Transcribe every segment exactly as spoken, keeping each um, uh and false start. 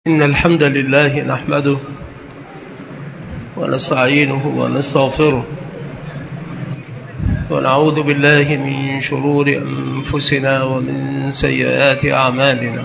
إن الحمد لله نحمده ونستعينه ونستغفره ونعوذ بالله من شرور أنفسنا ومن سيئات أعمالنا.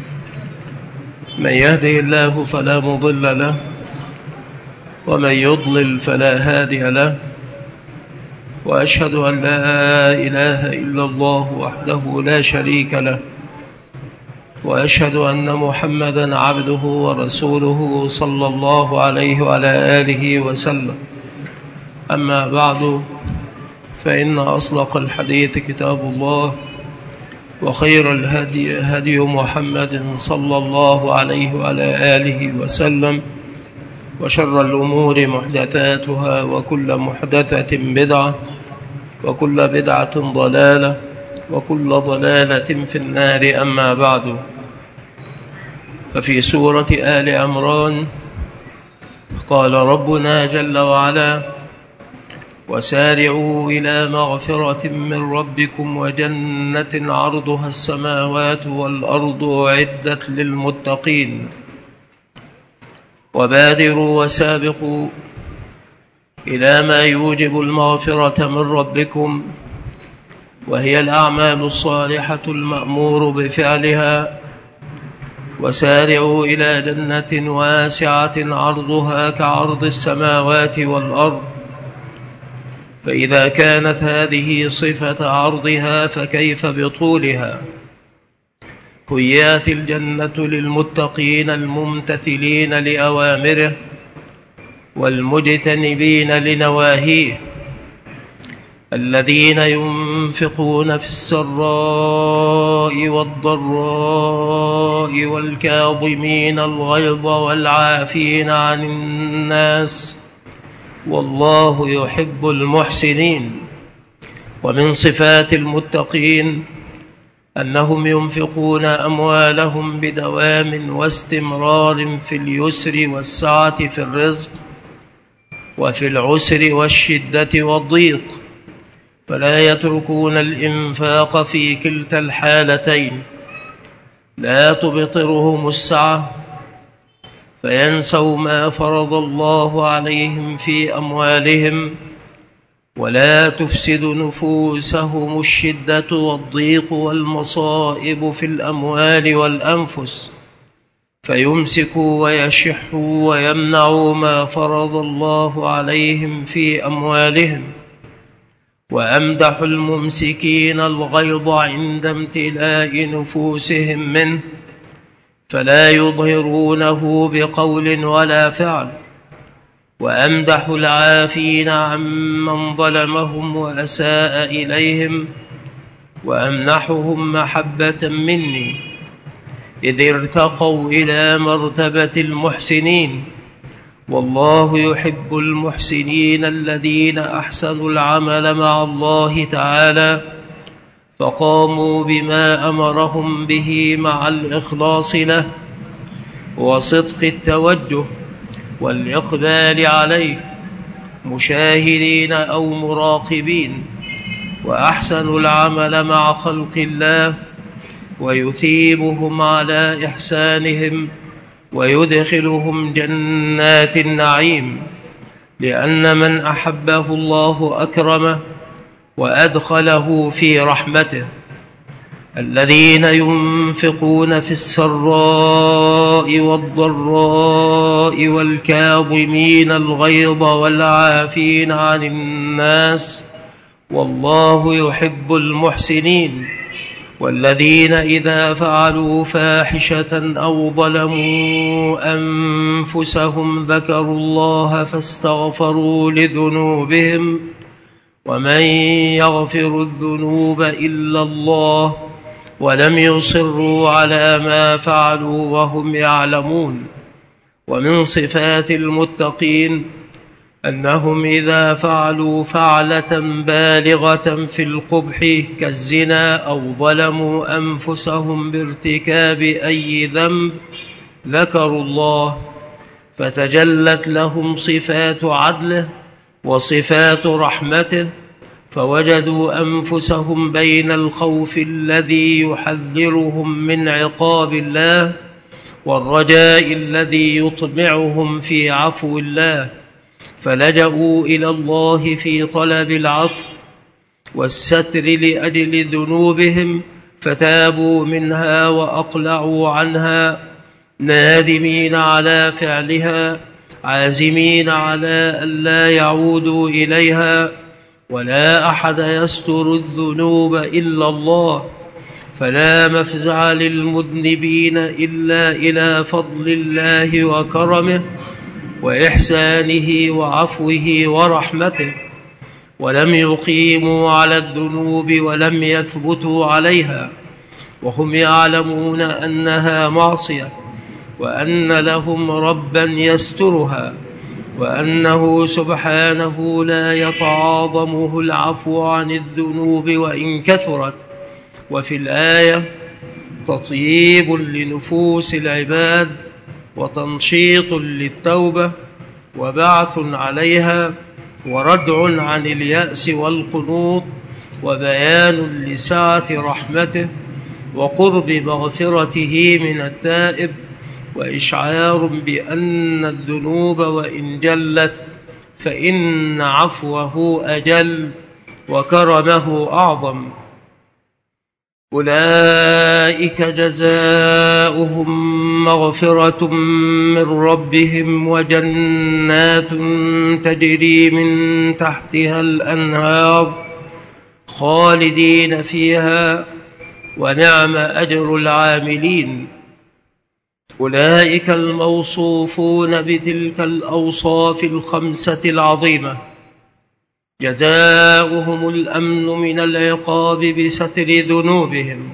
من يهده الله فلا مضل له ومن يضلل فلا هادي له، وأشهد أن لا إله إلا الله وحده لا شريك له، وأشهد أن محمدًا عبده ورسوله صلى الله عليه وعلى آله وسلم. أما بعد، فإن أصدق الحديث كتاب الله، وخير الهدي هدي محمد صلى الله عليه وعلى آله وسلم، وشر الأمور محدثاتها، وكل محدثة بدعة، وكل بدعة ضلالة، وكل ضلالة في النار. أما بعد، ففي سورة آل عمران قال ربنا جل وعلا: وسارعوا إلى مغفرة من ربكم وجنة عرضها السماوات والأرض أعدت للمتقين، وبادروا وسابقوا إلى ما يوجب المغفرة من ربكم، وهي الأعمال الصالحة المأمور بفعلها. وسارعوا إلى جنة واسعة عرضها كعرض السماوات والأرض. فإذا كانت هذه صفة عرضها فكيف بطولها؟ هيات الجنة للمتقين الممتثلين لأوامره والمجتنبين لنواهيه، الذين ينفقون في السراء والضراء والكاظمين الغيظ والعافين عن الناس، والله يحب المحسنين. ومن صفات المتقين أنهم ينفقون أموالهم بدوام واستمرار في اليسر والسعة في الرزق، وفي العسر والشدة والضيق، فلا يتركون الإنفاق في كلتا الحالتين. لا تبطرهم السعة فينسوا ما فرض الله عليهم في أموالهم، ولا تفسد نفوسهم الشدة والضيق والمصائب في الأموال والأنفس، فيمسكوا ويشحوا ويمنعوا ما فرض الله عليهم في أموالهم. وأمدح الممسكين الغيظ عند امتلاء نفوسهم منه، فلا يظهرونه بقول ولا فعل. وأمدح العافين عمن ظلمهم وأساء إليهم، وأمنحهم محبة مني، إذ ارتقوا إلى مرتبة المحسنين. والله يحب المحسنين الذين أحسنوا العمل مع الله تعالى، فقاموا بما أمرهم به مع الإخلاص له وصدق التوجه والإقبال عليه، مشاهدين أو مراقبين، وأحسنوا العمل مع خلق الله، ويثيبهم على إحسانهم ويدخلهم جنات النعيم، لأن من أحبه الله أكرمه وأدخله في رحمته. الذين ينفقون في السراء والضراء والكاظمين الغيظ والعافين عن الناس، والله يحب المحسنين. والذين إذا فعلوا فاحشة أو ظلموا أنفسهم ذكروا الله فاستغفروا لذنوبهم، ومن يغفر الذنوب إلا الله، ولم يصروا على ما فعلوا وهم يعلمون. ومن صفات المتقين أنهم إذا فعلوا فعلة بالغة في القبح كالزنا أو ظلموا أنفسهم بارتكاب أي ذنب ذكروا الله، فتجلت لهم صفات عدله وصفات رحمته، فوجدوا أنفسهم بين الخوف الذي يحذرهم من عقاب الله والرجاء الذي يطمعهم في عفو الله، فلجأوا إلى الله في طلب العفو والستر لأجل ذنوبهم، فتابوا منها وأقلعوا عنها، نادمين على فعلها، عازمين على ألا يعودوا إليها. ولا أحد يستر الذنوب إلا الله، فلا مفزع للمذنبين إلا إلى فضل الله وكرمه وإحسانه وعفوه ورحمته. ولم يقيموا على الذنوب ولم يثبتوا عليها وهم يعلمون أنها معصية، وأن لهم ربا يسترها، وأنه سبحانه لا يتعاظمه العفو عن الذنوب وإن كثرت. وفي الآية تطييب لنفوس العباد وتنشيط للتوبة وبعث عليها وردع عن اليأس والقنوط، وبيان لسعة رحمته وقرب مغفرته من التائب، وإشعار بأن الذنوب وإن جلت فإن عفوه أجل وكرمه أعظم. أولئك جزاؤهم مغفرة من ربهم وجنات تجري من تحتها الأنهار خالدين فيها، ونعم أجر العاملين. أولئك الموصوفون بتلك الأوصاف الخمسة العظيمة جزاؤهم الأمن من العقاب بستر ذنوبهم،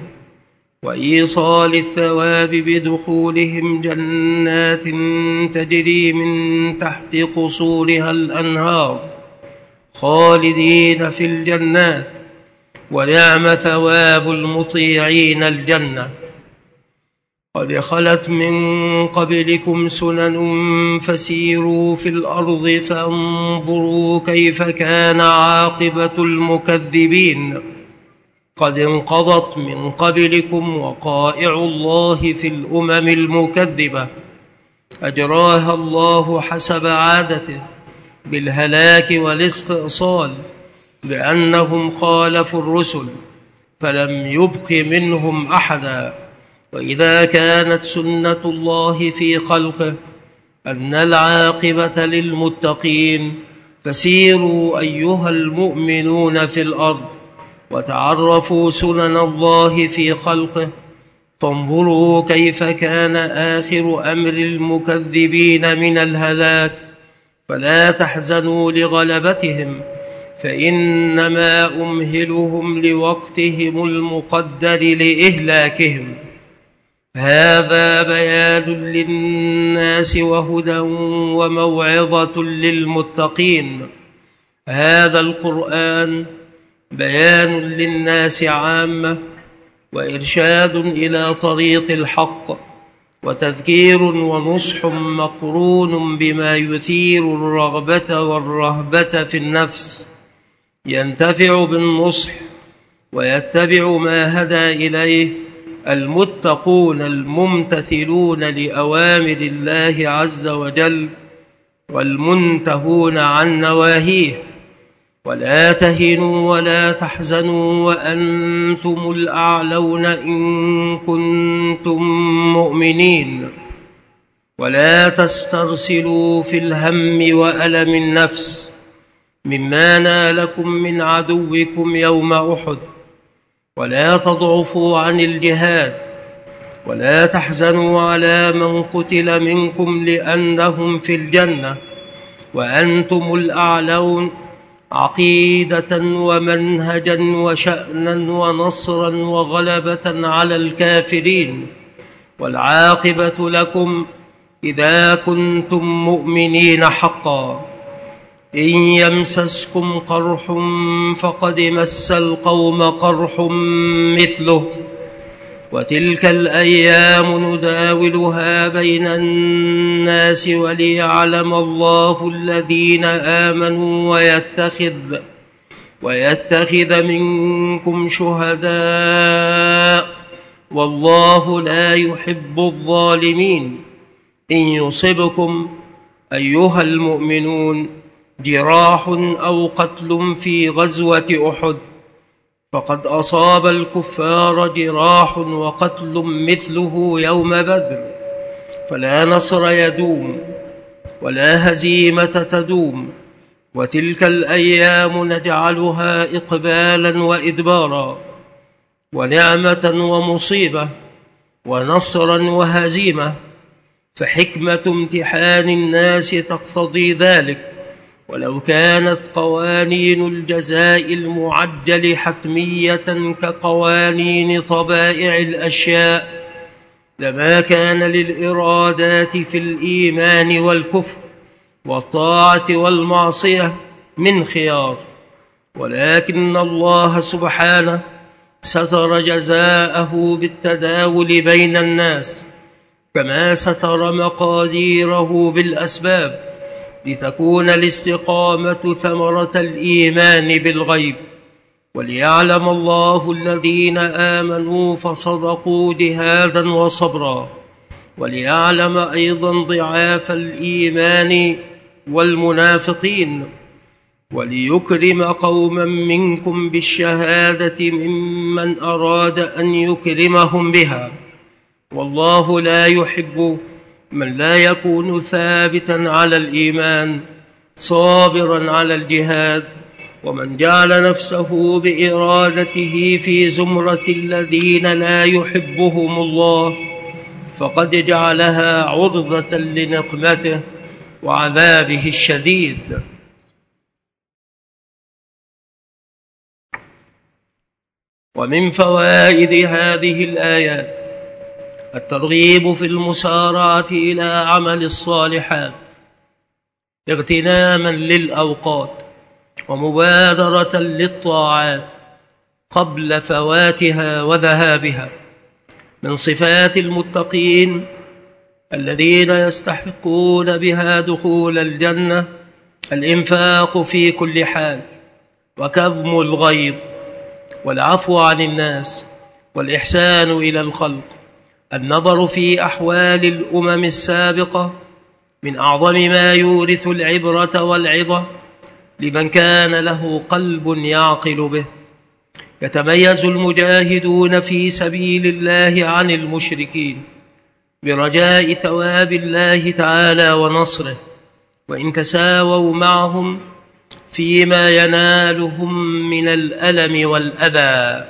وإيصال الثواب بدخولهم جنات تجري من تحت قصورها الأنهار خالدين في الجنات، ونعم ثواب المطيعين الجنة. قد خلت من قبلكم سنن فسيروا في الأرض فانظروا كيف كان عاقبة المكذبين. قد انقضت من قبلكم وقائع الله في الأمم المكذبة، أجراها الله حسب عادته بالهلاك والاستئصال، بأنهم خالفوا الرسل فلم يبق منهم أحدا. وإذا كانت سنة الله في خلقه أن العاقبة للمتقين، فسيروا أيها المؤمنون في الأرض وتعرفوا سنن الله في خلقه، فانظروا كيف كان آخر أمر المكذبين من الهلاك. فلا تحزنوا لغلبتهم، فإنما أمهلهم لوقتهم المقدر لإهلاكهم. هذا بيان للناس وهدى وموعظة للمتقين. هذا القرآن بيان للناس عامة، وإرشاد إلى طريق الحق، وتذكير ونصح مقرون بما يثير الرغبة والرهبة في النفس، ينتفع بالنصح ويتبع ما هدى إليه المتقون الممتثلون لأوامر الله عز وجل والمنتهون عن نواهيه. ولا تهنوا ولا تحزنوا وأنتم الأعلون إن كنتم مؤمنين. ولا تسترسلوا في الهم وألم النفس مما نالكم من عدوكم يوم أحد، ولا تضعفوا عن الجهاد، ولا تحزنوا على من قتل منكم لأنهم في الجنة وأنتم الأعلون، عقيدة ومنهجا وشأنا ونصرا وغلبة على الكافرين. والعاقبة لكم إذا كنتم مؤمنين حقا. إن يمسسكم قرح فقد مس القوم قرح مثله، وتلك الأيام نداولها بين الناس وليعلم الله الذين آمنوا ويتخذ, ويتخذ منكم شهداء والله لا يحب الظالمين. إن يصبكم أيها المؤمنون جراح أو قتل في غزوة أحد فقد أصاب الكفار جراح وقتل مثله يوم بدر، فلا نصر يدوم ولا هزيمة تدوم، وتلك الأيام نجعلها إقبالا وإدبارا، ونعمة ومصيبة، ونصرا وهزيمة، فحكمة امتحان الناس تقتضي ذلك. ولو كانت قوانين الجزاء المعجل حتمية كقوانين طبائع الأشياء لما كان للإرادات في الإيمان والكفر والطاعة والمعصية من خيار، ولكن الله سبحانه ستر جزاءه بالتداول بين الناس، كما ستر مقاديره بالأسباب، لتكون الاستقامة ثمرة الإيمان بالغيب، وليعلم الله الذين آمنوا فصدقوا جهادا وصبرا، وليعلم أيضا ضعاف الإيمان والمنافقين، وليكرم قوما منكم بالشهادة ممن أراد أن يكرمهم بها، والله لا يحب من لا يكون ثابتا على الإيمان صابرا على الجهاد، ومن جعل نفسه بإرادته في زمرة الذين لا يحبهم الله فقد جعلها عرضة لنقمته وعذابه الشديد. ومن فوائد هذه الآيات الترغيب في المسارعة إلى عمل الصالحات اغتناما للأوقات ومبادرة للطاعات قبل فواتها وذهابها. من صفات المتقين الذين يستحقون بها دخول الجنة الإنفاق في كل حال، وكظم الغيظ، والعفو عن الناس، والإحسان إلى الخلق. النظر في أحوال الأمم السابقة من أعظم ما يورث العبرة والعظة لمن كان له قلب يعقل به. يتميز المجاهدون في سبيل الله عن المشركين برجاء ثواب الله تعالى ونصره، وإن تساووا معهم فيما ينالهم من الألم والأذى.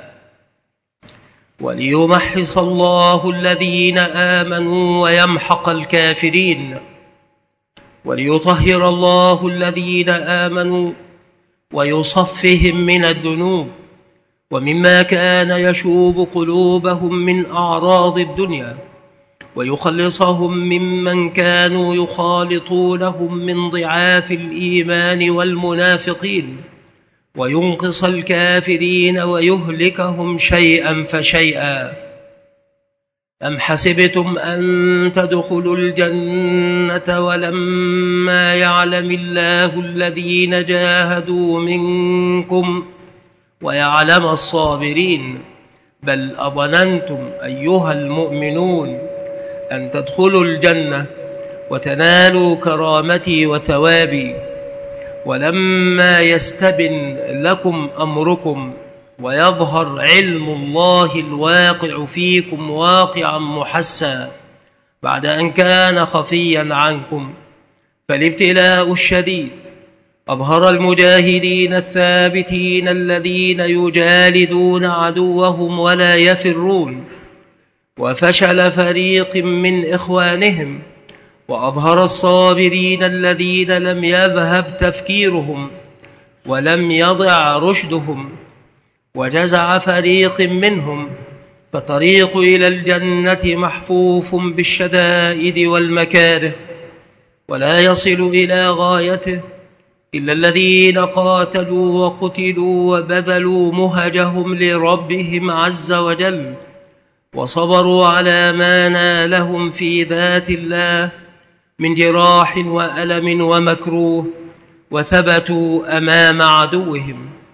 وليمحص الله الذين آمنوا ويمحق الكافرين، وليطهر الله الذين آمنوا ويصفهم من الذنوب ومما كان يشوب قلوبهم من أعراض الدنيا، ويخلصهم ممن كانوا يخالطونهم من ضعاف الإيمان والمنافقين، وينقص الكافرين ويهلكهم شيئا فشيئا. أم حسبتم أن تدخلوا الجنة ولما يعلم الله الذين جاهدوا منكم ويعلم الصابرين؟ بل أظننتم أيها المؤمنون أن تدخلوا الجنة وتنالوا كرامتي وثوابي، ولما يستبن لكم أمركم ويظهر علم الله الواقع فيكم واقعا محسا بعد أن كان خفيا عنكم، فالابتلاء الشديد أظهر المجاهدين الثابتين الذين يجالدون عدوهم ولا يفرون، وفشل فريق من إخوانهم، وأظهر الصابرين الذين لم يذهب تفكيرهم ولم يضع رشدهم، وجزع فريق منهم، فطريق إلى الجنة محفوف بالشدائد والمكاره، ولا يصل إلى غايته إلا الذين قاتلوا وقتلوا وبذلوا مهجهم لربهم عز وجل، وصبروا على ما نالهم في ذات الله من جراح وألم ومكروه، وثبتوا أمام عدوهم.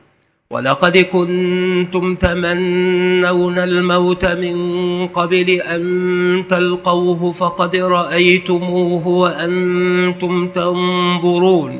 ولقد كنتم تمنون الموت من قبل أن تلقوه فقد رأيتموه وأنتم تنظرون.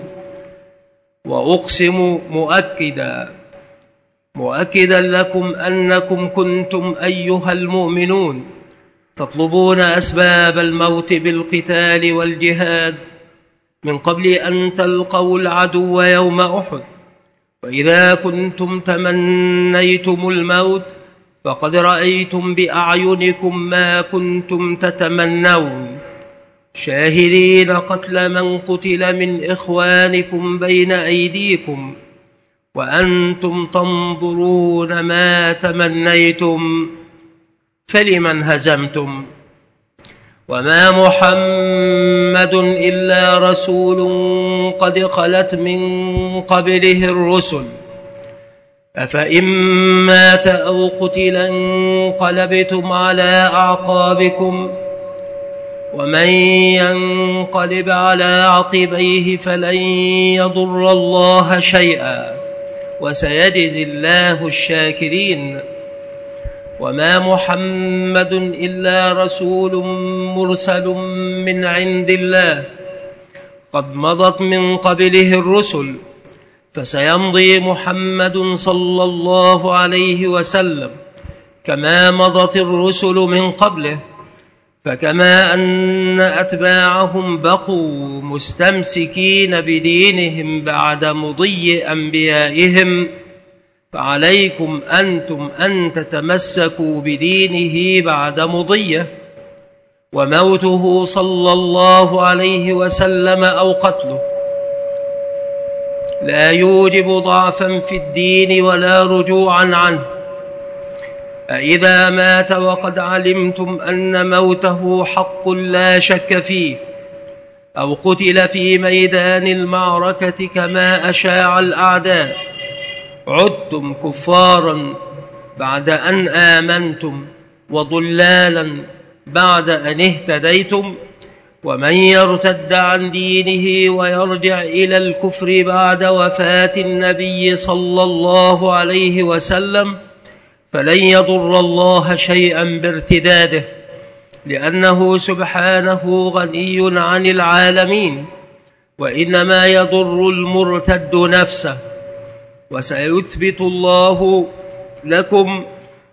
وأقسم مؤكدا مؤكدا لكم أنكم كنتم أيها المؤمنون تطلبون أسباب الموت بالقتال والجهاد من قبل أن تلقوا العدو يوم أحد، وإذا كنتم تمنيتم الموت فقد رأيتم بأعينكم ما كنتم تتمنون، شاهدين قتل من قتل من إخوانكم بين أيديكم وأنتم تنظرون ما تمنيتم، فلمن هزمتم؟ وما محمد إلا رسول قد خلت من قبله الرسل، أفإن مات أو قتل انقلبتم على أعقابكم، ومن ينقلب على عقبيه فلن يضر الله شيئا وسيجزي الله الشاكرين. وما محمد إلا رسول مرسل من عند الله قد مضت من قبله الرسل، فسيمضي محمد صلى الله عليه وسلم كما مضت الرسل من قبله، فكما أن أتباعهم بقوا مستمسكين بدينهم بعد مضي أنبيائهم، فعليكم أنتم أن تتمسكوا بدينه بعد مضيه. وموته صلى الله عليه وسلم أو قتله لا يوجب ضعفا في الدين ولا رجوعا عنه، فإذا مات وقد علمتم أن موته حق لا شك فيه، أو قتل في ميدان المعركة كما أشاع الأعداء، عدتم كفارا بعد أن آمنتم وضلالا بعد أن اهتديتم. ومن يرتد عن دينه ويرجع إلى الكفر بعد وفاة النبي صلى الله عليه وسلم فلن يضر الله شيئا بارتداده، لأنه سبحانه غني عن العالمين، وإنما يضر المرتد نفسه. وسيثبت الله لكم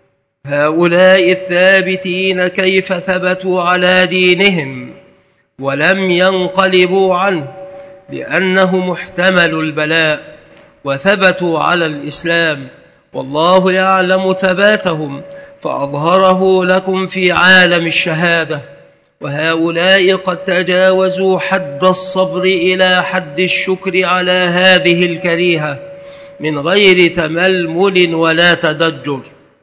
هؤلاء الثابتين كيف ثبتوا على دينهم ولم ينقلبوا عنه، لأنه محتمل البلاء، وثبتوا على الإسلام، والله يعلم ثباتهم فأظهره لكم في عالم الشهادة. وهؤلاء قد تجاوزوا حد الصبر إلى حد الشكر على هذه الكريهة من غير تململ ولا تدجر.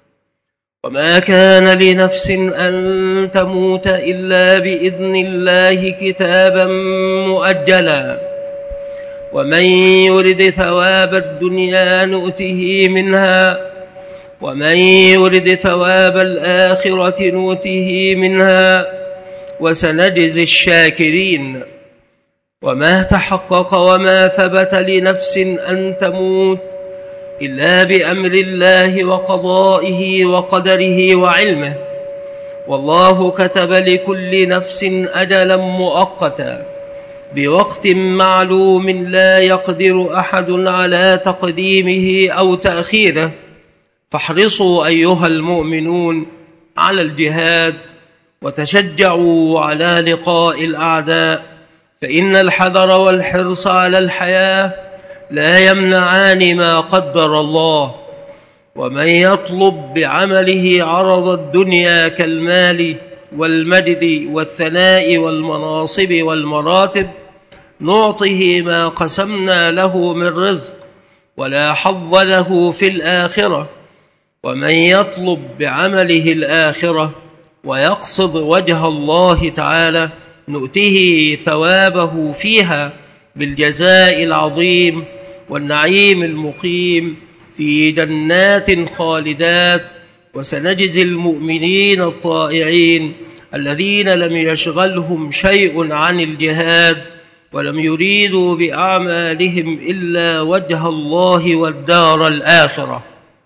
وما كان لنفس أن تموت إلا بإذن الله كتابا مؤجلا، ومن يرد ثواب الدنيا نؤته منها، ومن يرد ثواب الآخرة نؤته منها، وسنجزي الشاكرين. وما تحقق وما ثبت لنفس أن تموت إلا بأمر الله وقضائه وقدره وعلمه، والله كتب لكل نفس أجلا مؤقتا بوقت معلوم لا يقدر أحد على تقديمه أو تأخيره. فاحرصوا أيها المؤمنون على الجهاد، وتشجعوا على لقاء الأعداء، فإن الحذر والحرص على الحياة لا يمنعان ما قدر الله. ومن يطلب بعمله عرض الدنيا كالمال والمجد والثناء والمناصب والمراتب نعطه ما قسمنا له من رزق ولا حظ له في الآخرة. ومن يطلب بعمله الآخرة ويقصد وجه الله تعالى نؤته ثوابه فيها بالجزاء العظيم والنعيم المقيم في جنات خالدات. وسنجزي المؤمنين الطائعين الذين لم يشغلهم شيء عن الجهاد ولم يريدوا بأعمالهم إلا وجه الله والدار الآخرة.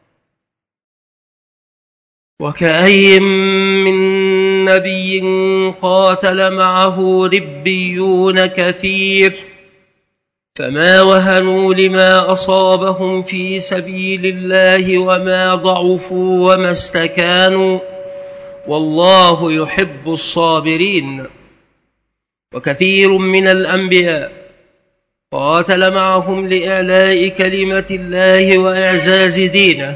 وكأي من نبي قاتل معه ربيون كثير فما وهنوا لما أصابهم في سبيل الله وما ضعفوا وما استكانوا والله يحب الصابرين. وكثير من الأنبياء قاتل معهم لإعلاء كلمة الله وإعزاز دينه،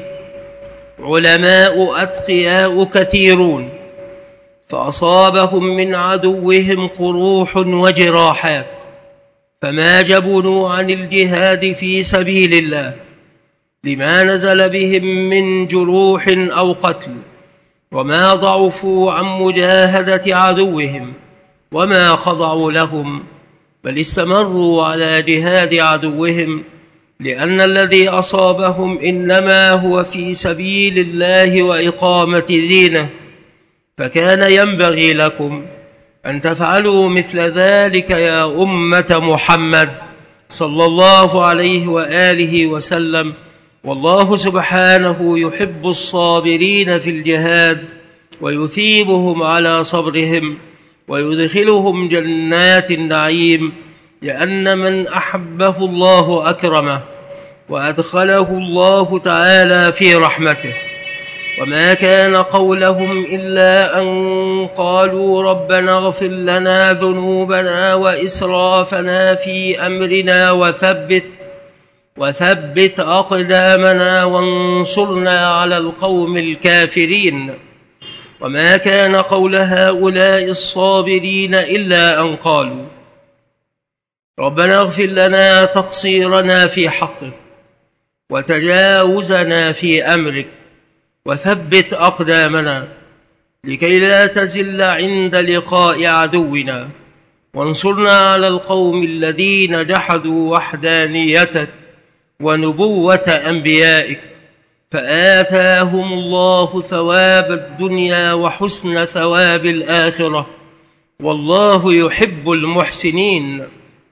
علماء أتقياء كثيرون فأصابهم من عدوهم قروح وجراحات فما جبنوا عن الجهاد في سبيل الله لما نزل بهم من جروح أو قتل، وما ضعفوا عن مجاهدة عدوهم وما خضعوا لهم، بل استمروا على جهاد عدوهم، لأن الذي أصابهم إنما هو في سبيل الله وإقامة دينه. فكان ينبغي لكم أن تفعلوا مثل ذلك يا أمة محمد صلى الله عليه وآله وسلم. والله سبحانه يحب الصابرين في الجهاد ويثيبهم على صبرهم ويدخلهم جنات النعيم، لأن من أحبه الله أكرمه وأدخله الله تعالى في رحمته. وما كان قولهم إلا أن قالوا ربنا اغفر لنا ذنوبنا وإسرافنا في أمرنا وثبت وثبت أقدامنا وانصرنا على القوم الكافرين. وما كان قول هؤلاء الصابرين إلا أن قالوا ربنا اغفر لنا تقصيرنا في حقك وتجاوزنا في أمرك وثبت أقدامنا لكي لا تزل عند لقاء عدونا، وانصرنا على القوم الذين جحدوا وحدانيتك ونبوة أنبيائك، فآتاهم الله ثواب الدنيا وحسن ثواب الآخرة، والله يحب المحسنين.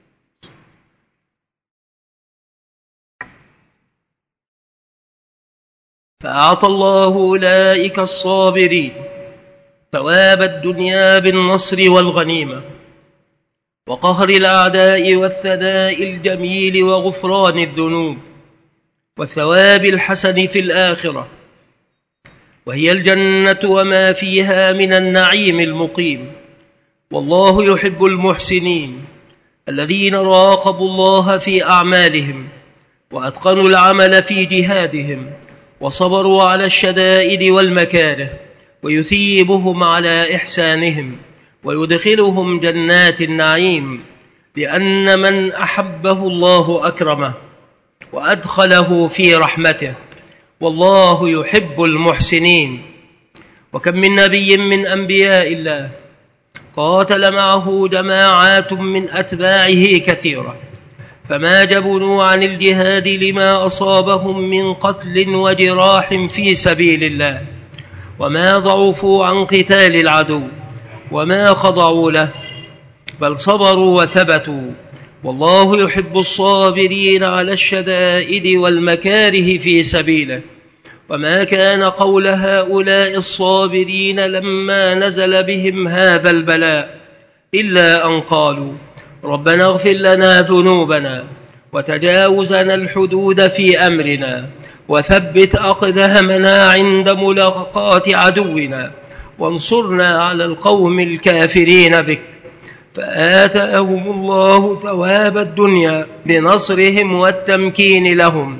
فأعطى الله أولئك الصابرين ثواب الدنيا بالنصر والغنيمة وقهر الأعداء والثناء الجميل وغفران الذنوب والثواب الحسن في الآخرة، وهي الجنة وما فيها من النعيم المقيم. والله يحب المحسنين الذين راقبوا الله في أعمالهم وأتقنوا العمل في جهادهم وصبروا على الشدائد والمكاره، ويثيبهم على إحسانهم ويدخلهم جنات النعيم، لأن من أحبه الله أكرمه وأدخله في رحمته، والله يحب المحسنين. وكم من نبي من أنبياء الله قاتل معه جماعات من أتباعه كثيرة فما جبنوا عن الجهاد لما أصابهم من قتل وجراح في سبيل الله، وما ضعفوا عن قتال العدو وما خضعوا له، بل صبروا وثبتوا. والله يحب الصابرين على الشدائد والمكاره في سبيله. وما كان قول هؤلاء الصابرين لما نزل بهم هذا البلاء إلا أن قالوا ربنا اغفر لنا ذنوبنا وتجاوزنا الحدود في أمرنا وثبت أقدامنا عند ملاقاة عدونا وانصرنا على القوم الكافرين بك. فآتاهم الله ثواب الدنيا بنصرهم والتمكين لهم،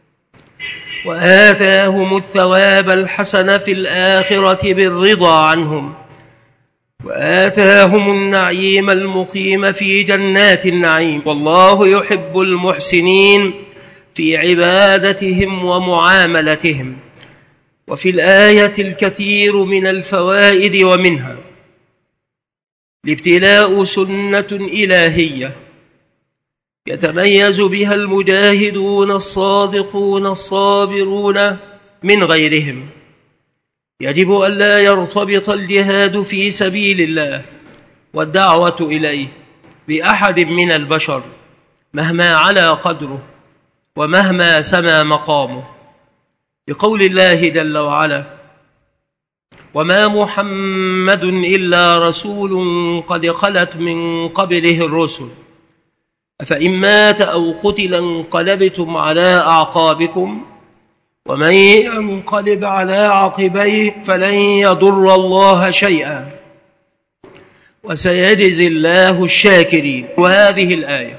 وآتاهم الثواب الحسن في الآخرة بالرضا عنهم، وآتاهم النعيم المقيم في جنات النعيم. والله يحب المحسنين في عبادتهم ومعاملتهم. وفي الآية الكثير من الفوائد، ومنها الابتلاء سنة إلهية يتميز بها المجاهدون الصادقون الصابرون من غيرهم. يجب أن لا يرتبط الجهاد في سبيل الله والدعوة إليه بأحد من البشر مهما علا قدره ومهما سما مقامه، بقول الله جل وعلا: وما محمد إلا رسول قد خلت من قبله الرسل أفإن مات أو قتل انقلبتم على أعقابكم ومن ينقلب على عقبيه فلن يضر الله شيئا وسيجزي الله الشاكرين. وهذه الآية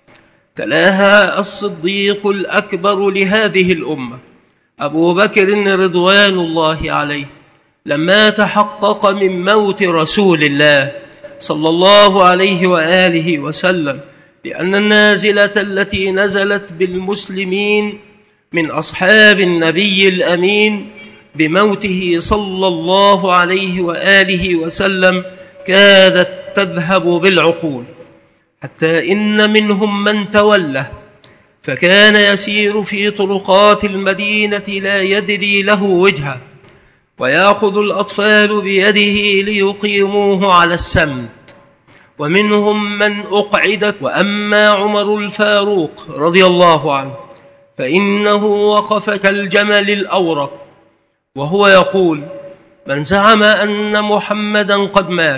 تلاها الصديق الأكبر لهذه الأمة أبو بكر رضوان الله عليه لما تحقق من موت رسول الله صلى الله عليه وآله وسلم لأن النازلة التي نزلت بالمسلمين من أصحاب النبي الأمين بموته صلى الله عليه وآله وسلم كادت تذهب بالعقول، حتى إن منهم من تولى فكان يسير في طرقات المدينة لا يدري له وجهه، ويأخذ الأطفال بيده ليقيموه على السمت، ومنهم من أقعدت. وأما عمر الفاروق رضي الله عنه فإنه وقف كالجمل الأورق وهو يقول: من زعم أن محمدا قد مات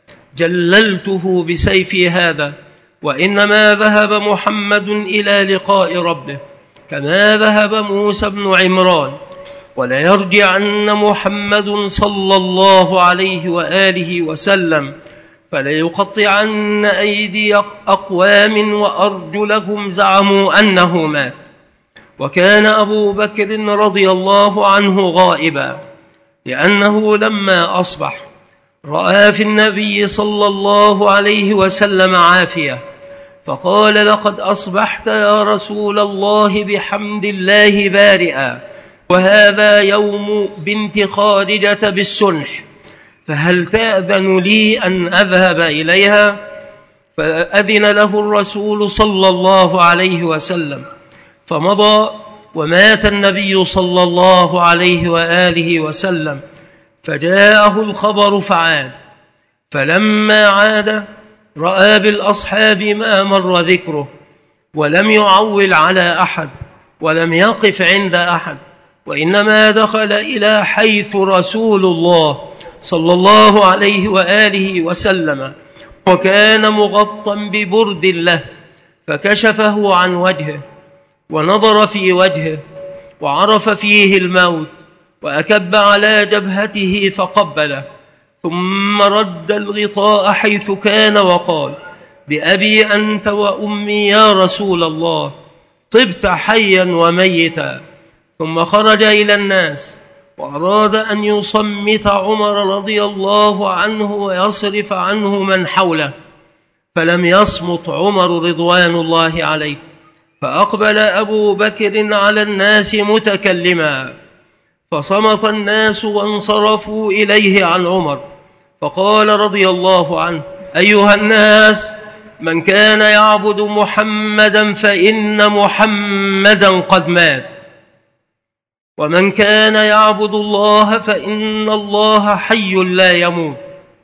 جللته بسيفي هذا، وإنما ذهب محمد إلى لقاء ربه كما ذهب موسى بن عمران، وليرجعن محمد صلى الله عليه وآله وسلم فليقطعن أيدي أقوام وأرجلهم زعموا أنه مات. وكان أبو بكر رضي الله عنه غائبا، لأنه لما أصبح رأى في النبي صلى الله عليه وسلم عافية، فقال: لقد أصبحت يا رسول الله بحمد الله بارئا، وهذا يوم بنت خارجة بالسنح، فهل تأذن لي أن أذهب إليها؟ فأذن له الرسول صلى الله عليه وسلم فمضى، ومات النبي صلى الله عليه وآله وسلم، فجاءه الخبر فعاد. فلما عاد رأى بالأصحاب ما مر ذكره، ولم يعول على أحد ولم يقف عند أحد، وإنما دخل إلى حيث رسول الله صلى الله عليه وآله وسلم، وكان مغطى ببرد له، فكشفه عن وجهه ونظر في وجهه وعرف فيه الموت، وأكب على جبهته فقبله، ثم رد الغطاء حيث كان وقال: بأبي أنت وأمي يا رسول الله، طبت حيا وميتا. ثم خرج إلى الناس وأراد أن يصمت عمر رضي الله عنه ويصرف عنه من حوله، فلم يصمت عمر رضوان الله عليه، فأقبل أبو بكر على الناس متكلما، فصمت الناس وانصرفوا إليه عن عمر، فقال رضي الله عنه: أيها الناس، من كان يعبد محمدا فإن محمدا قد مات، ومن كان يعبد الله فإن الله حي لا يموت،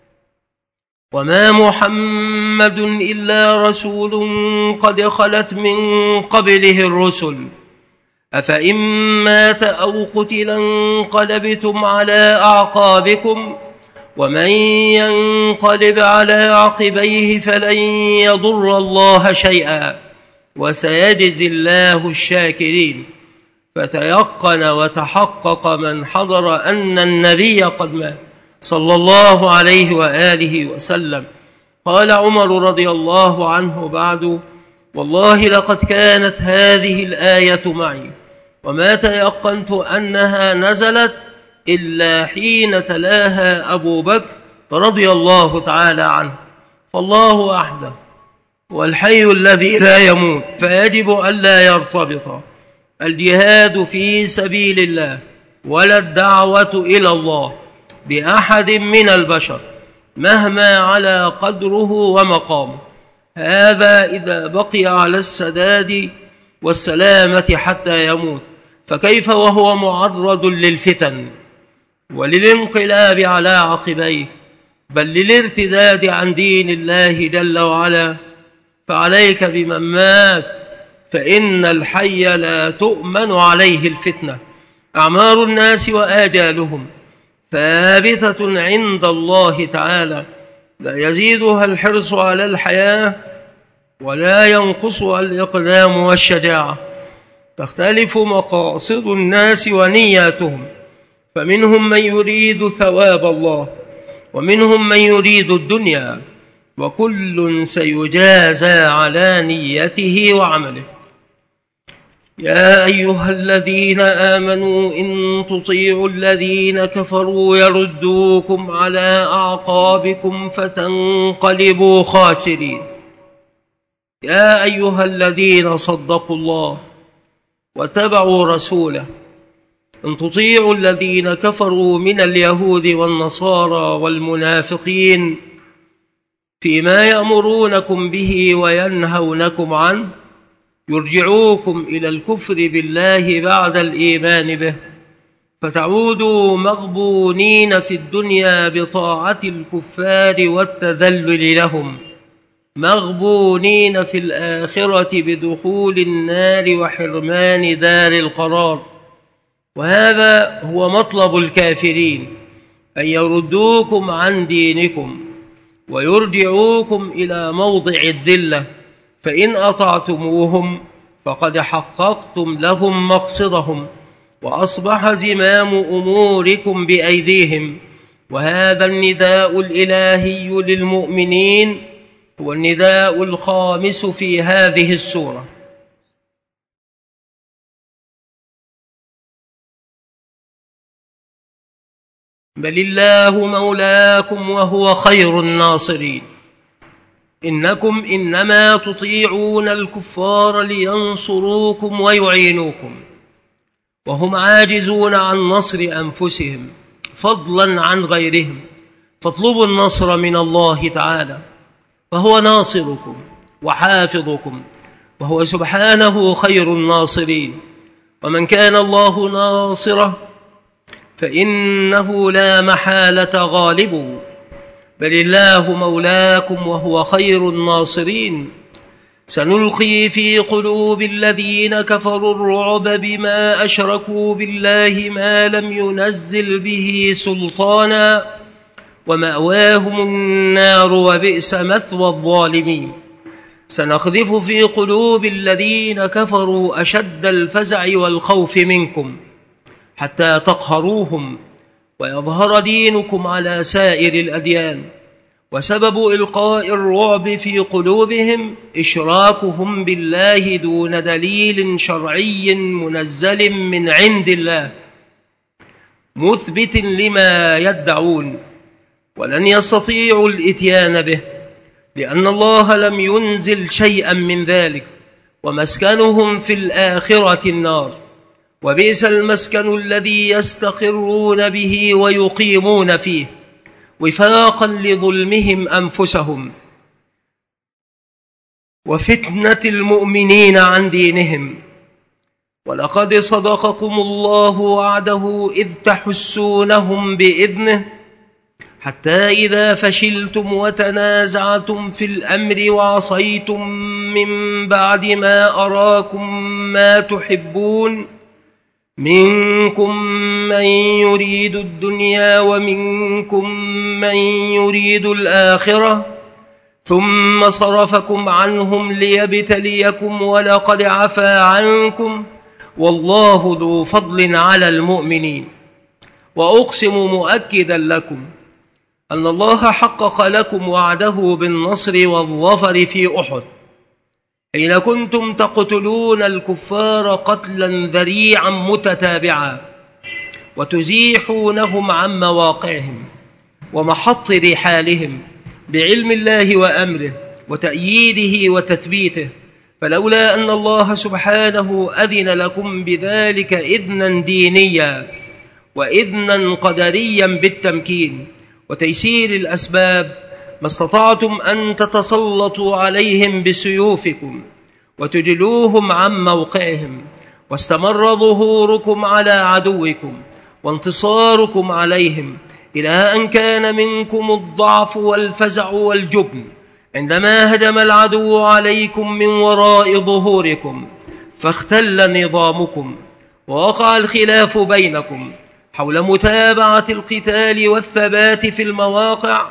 وما محمد إلا رسول قد خلت من قبله الرسل أفإن مات أو قتل انقلبتم على أعقابكم ومن ينقلب على عقبيه فلن يضر الله شيئا وسيجزي الله الشاكرين. فتيقن وتحقق من حضر أن النبي قد مات صلى الله عليه وآله وسلم. قال عمر رضي الله عنه بعد: والله لقد كانت هذه الآية معي، وما تيقنت أنها نزلت إلا حين تلاها أبو بكر رضي الله تعالى عنه. فالله وحده والحي الذي لا يموت، فيجب ألا يرتبط الجهاد في سبيل الله ولا الدعوة إلى الله بأحد من البشر مهما على قدره ومقامه، هذا إذا بقي على السداد والسلامة حتى يموت، فكيف وهو معرض للفتن وللانقلاب على عقبيه، بل للارتداد عن دين الله جل وعلا فعليك بمن مات، فإن الحي لا تؤمن عليه الفتنة. أعمار الناس وآجالهم ثابتة عند الله تعالى، لا يزيدها الحرص على الحياة ولا ينقصها الإقدام والشجاعة. تختلف مقاصد الناس ونياتهم، فمنهم من يريد ثواب الله ومنهم من يريد الدنيا، وكل سيجازى على نيته وعمله. يا أيها الذين آمنوا إن تطيعوا الذين كفروا يردوكم على أعقابكم فتنقلبوا خاسرين. يا أيها الذين صدقوا الله واتبعوا رسوله إن تطيعوا الذين كفروا من اليهود والنصارى والمنافقين فيما يأمرونكم به وينهونكم عنه يرجعوكم إلى الكفر بالله بعد الإيمان به، فتعودوا مغبونين في الدنيا بطاعة الكفار والتذلل لهم، مغبونين في الآخرة بدخول النار وحرمان دار القرار. وهذا هو مطلب الكافرين، أن يردوكم عن دينكم ويرجعوكم إلى موضع الذلة، فإن أطعتموهم فقد حققتم لهم مقصدهم وأصبح زمام أموركم بأيديهم. وهذا النداء الإلهي للمؤمنين هو النداء الخامس في هذه السورة. بل الله مولاكم وهو خير الناصرين. إنكم إنما تطيعون الكفار لينصروكم ويعينوكم، وهم عاجزون عن نصر أنفسهم فضلا عن غيرهم، فاطلبوا النصر من الله تعالى، فهو ناصركم وحافظكم، وهو سبحانه خير الناصرين. ومن كان الله ناصره فإنه لا محالة غالب. بل الله مولاكم وهو خير الناصرين. سنلقي في قلوب الذين كفروا الرعب بما أشركوا بالله ما لم ينزل به سلطانا، ومأواهم النار وبئس مثوى الظالمين. سنقذف في قلوب الذين كفروا أشد الفزع والخوف منكم حتى تقهروهم ويظهر دينكم على سائر الأديان. وسبب إلقاء الرعب في قلوبهم إشراكهم بالله دون دليل شرعي منزل من عند الله مثبت لما يدعون، ولن يستطيعوا الإتيان به، لأن الله لم ينزل شيئا من ذلك، ومسكنهم في الآخرة النار، وبئس المسكن الذي يستقرون به ويقيمون فيه وفاقا لظلمهم أنفسهم وفتنة المؤمنين عن دينهم. ولقد صدقكم الله وعده إذ تحسونهم بإذنه حتى إذا فشلتم وتنازعتم في الأمر وعصيتم من بعد ما أراكم ما تحبون منكم من يريد الدنيا ومنكم من يريد الآخرة ثم صرفكم عنهم ليبتليكم ولقد عفا عنكم والله ذو فضل على المؤمنين. وأقسم مؤكدا لكم أن الله حقق لكم وعده بالنصر والظفر في أحد، حين كنتم تقتلون الكفار قتلا ذريعا متتابعا وتزيحونهم عن مواقعهم ومحط رحالهم بعلم الله وأمره وتأييده وتثبيته. فلولا أن الله سبحانه أذن لكم بذلك إذنا دينيا وإذنا قدريا بالتمكين وتيسير الأسباب ما استطعتم أن تتسلطوا عليهم بسيوفكم وتجلوهم عن موقعهم، واستمر ظهوركم على عدوكم وانتصاركم عليهم إلى أن كان منكم الضعف والفزع والجبن عندما هجم العدو عليكم من وراء ظهوركم فاختل نظامكم ووقع الخلاف بينكم حول متابعة القتال والثبات في المواقع،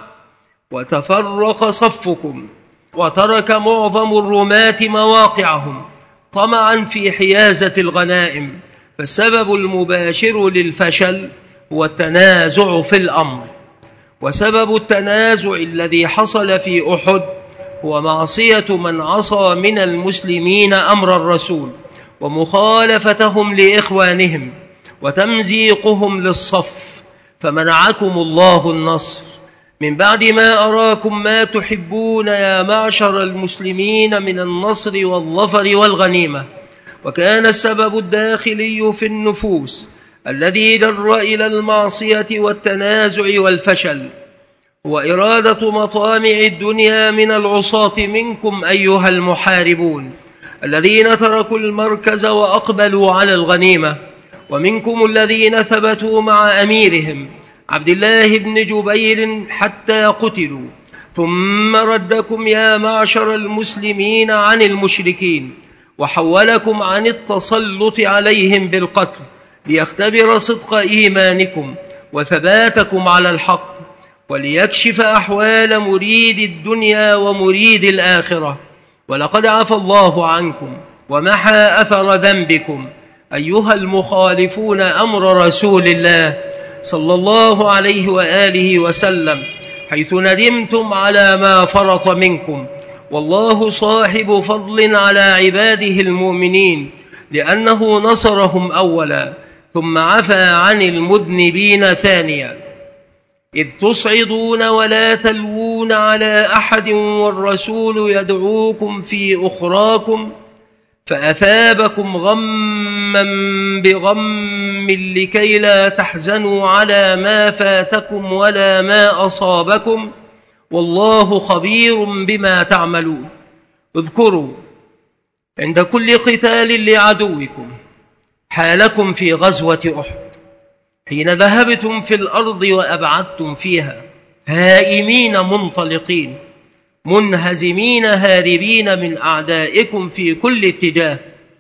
وتفرق صفكم وترك معظم الرماة مواقعهم طمعا في حيازة الغنائم، فالسبب المباشر للفشل هو التنازع في الأمر. وسبب التنازع الذي حصل في أحد هو معصية من عصى من المسلمين أمر الرسول ومخالفتهم لإخوانهم وتمزيقهم للصف، فمنعكم الله النصر من بعد ما أراكم ما تحبون يا معشر المسلمين من النصر والظفر والغنيمة. وكان السبب الداخلي في النفوس الذي جر إلى المعصية والتنازع والفشل هو إرادة مطامع الدنيا من العصاة منكم أيها المحاربون الذين تركوا المركز وأقبلوا على الغنيمة، ومنكم الذين ثبتوا مع أميرهم عبد الله بن جبير حتى قتلوا، ثم ردكم يا معشر المسلمين عن المشركين وحولكم عن التسلط عليهم بالقتل ليختبر صدق إيمانكم وثباتكم على الحق، وليكشف أحوال مريد الدنيا ومريد الآخرة. ولقد عفى الله عنكم ومحى أثر ذنبكم أيها المخالفون أمر رسول الله صلى الله عليه وآله وسلم، حيث ندمتم على ما فرط منكم، والله صاحب فضل على عباده المؤمنين لأنه نصرهم أولا ثم عفى عن المذنبين ثانيا، إذ تصعدون ولا تلوون على أحد والرسول يدعوكم في أخراكم فأثابكم غما بغم لكي لا تحزنوا على ما فاتكم ولا ما أصابكم والله خبير بما تعملون. اذكروا عند كل قتال لعدوكم حالكم في غزوة أحد حين ذهبتم في الأرض وأبعدتم فيها هائمين منطلقين منهزمين هاربين من أعدائكم في كل اتجاه،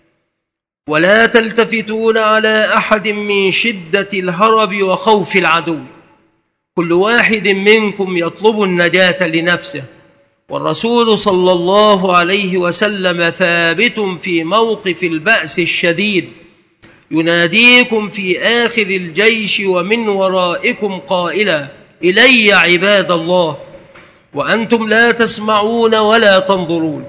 ولا تلتفتون على أحد من شدة الهرب وخوف العدو، كل واحد منكم يطلب النجاة لنفسه، والرسول صلى الله عليه وسلم ثابت في موقف البأس الشديد يناديكم في آخر الجيش ومن ورائكم قائلا إلي عباد الله، وأنتم لا تسمعون ولا تنظرون،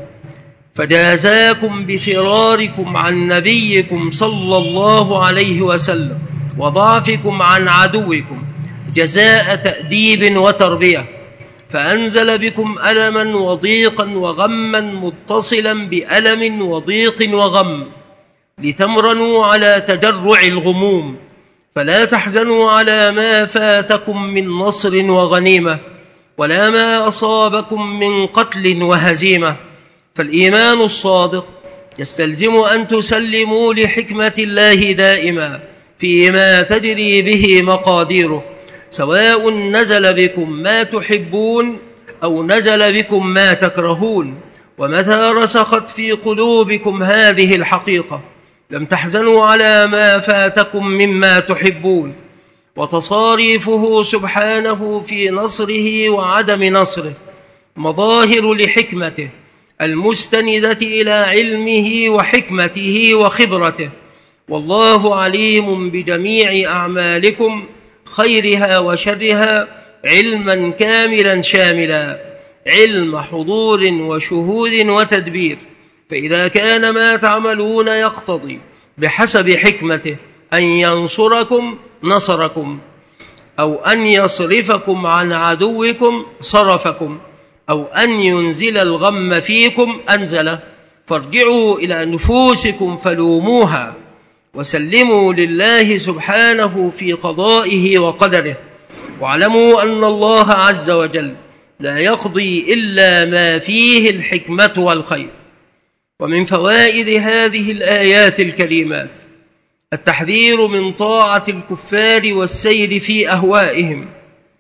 فجازاكم بفراركم عن نبيكم صلى الله عليه وسلم وضعفكم عن عدوكم جزاء تأديب وتربية، فأنزل بكم ألما وضيقا وغما متصلا بألم وضيق وغم لتمرنوا على تجرع الغموم، فلا تحزنوا على ما فاتكم من نصر وغنيمة ولا ما أصابكم من قتل وهزيمة، فالإيمان الصادق يستلزم أن تسلموا لحكمة الله دائما فيما تجري به مقاديره، سواء نزل بكم ما تحبون أو نزل بكم ما تكرهون. ومتى رسخت في قلوبكم هذه الحقيقة لم تحزنوا على ما فاتكم مما تحبون. وتصاريفه سبحانه في نصره وعدم نصره مظاهر لحكمته المستندة إلى علمه وحكمته وخبرته، والله عليم بجميع أعمالكم خيرها وشرها علما كاملا شاملا، علم حضور وشهود وتدبير، فإذا كان ما تعملون يقتضي بحسب حكمته أن ينصركم نصركم، أو أن يصرفكم عن عدوكم صرفكم، أو أن ينزل الغم فيكم أنزله، فارجعوا إلى نفوسكم فلوموها وسلموا لله سبحانه في قضائه وقدره، واعلموا أن الله عز وجل لا يقضي إلا ما فيه الحكمة والخير. ومن فوائد هذه الآيات الكريمات التحذير من طاعة الكفار والسير في أهوائهم،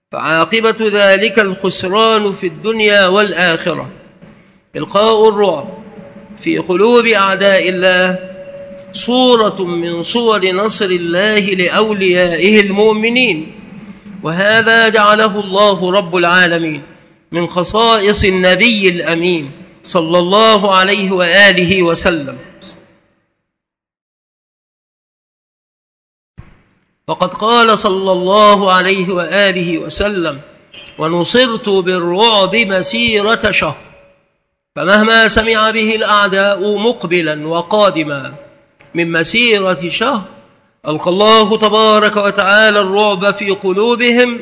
فعاقبة ذلك الخسران في الدنيا والآخرة. إلقاء الرعب في قلوب أعداء الله صورة من صور نصر الله لأوليائه المؤمنين، وهذا جعله الله رب العالمين من خصائص النبي الأمين صلى الله عليه وآله وسلم. فقد قال صلى الله عليه وآله وسلم: ونصرت بالرعب مسيرة شهر. فمهما سمع به الأعداء مقبلا وقادما من مسيرة شهر ألقى الله تبارك وتعالى الرعب في قلوبهم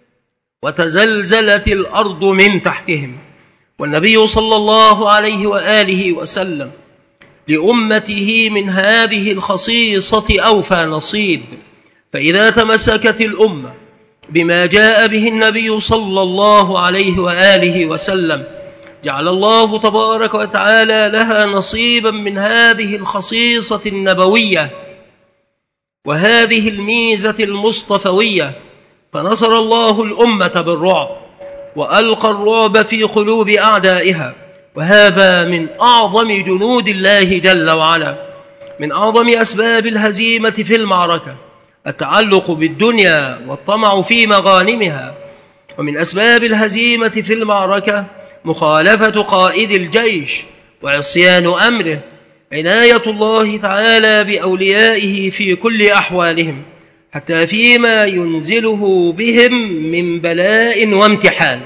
وتزلزلت الأرض من تحتهم. والنبي صلى الله عليه وآله وسلم لأمته من هذه الخصيصة أوفى نصيب. فإذا تمسكت الأمة بما جاء به النبي صلى الله عليه وآله وسلم جعل الله تبارك وتعالى لها نصيبا من هذه الخصيصة النبوية وهذه الميزة المصطفوية، فنصر الله الأمة بالرعب وألقى الرعب في قلوب أعدائها. وهذا من أعظم جنود الله جل وعلا، من أعظم أسباب الهزيمة في المعركة التعلق بالدنيا والطمع في مغانمها، ومن أسباب الهزيمة في المعركة مخالفة قائد الجيش وعصيان أمره. عناية الله تعالى بأوليائه في كل أحوالهم حتى فيما ينزله بهم من بلاء وامتحان.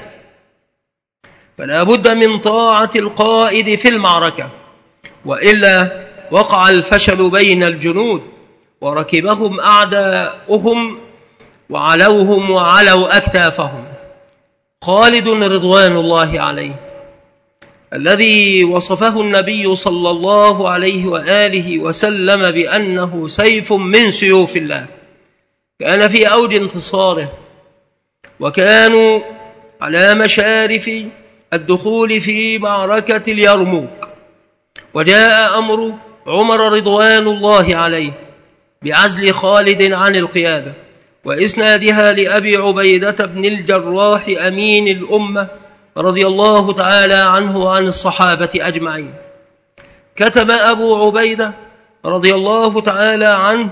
فلا بد من طاعة القائد في المعركة، وإلا وقع الفشل بين الجنود وركبهم أعداؤهم وعلوهم وعلوا أكتافهم. خالد رضوان الله عليه الذي وصفه النبي صلى الله عليه وآله وسلم بأنه سيف من سيوف الله، كان في أوج انتصاره، وكانوا على مشارف الدخول في معركة اليرموك، وجاء أمر عمر رضوان الله عليه بعزل خالد عن القيادة وإسنادها لأبي عبيدة بن الجراح أمين الأمة رضي الله تعالى عنه وعن الصحابة أجمعين. كتب أبو عبيدة رضي الله تعالى عنه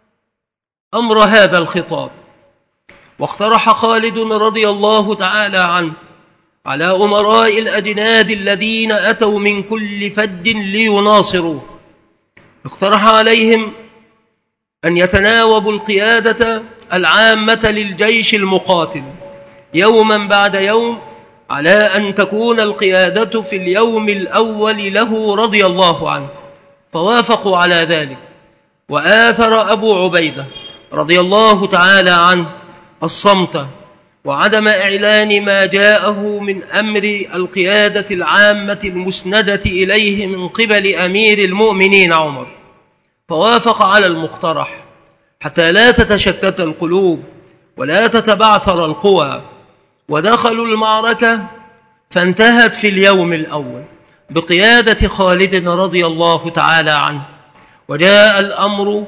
أمر هذا الخطاب، واقترح خالد رضي الله تعالى عنه على أمراء الأجناد الذين أتوا من كل فج ليناصروه، اقترح عليهم أن يتناوبوا القيادة العامة للجيش المقاتل يوما بعد يوم، على أن تكون القيادة في اليوم الأول له رضي الله عنه، فوافقوا على ذلك. وآثر أبو عبيدة رضي الله تعالى عنه الصمت وعدم إعلان ما جاءه من أمر القيادة العامة المسندة إليه من قبل أمير المؤمنين عمر، فوافق على المقترح حتى لا تتشتت القلوب ولا تتبعثر القوى. ودخلوا المعركة فانتهت في اليوم الأول بقيادة خالد رضي الله تعالى عنه، وجاء الأمر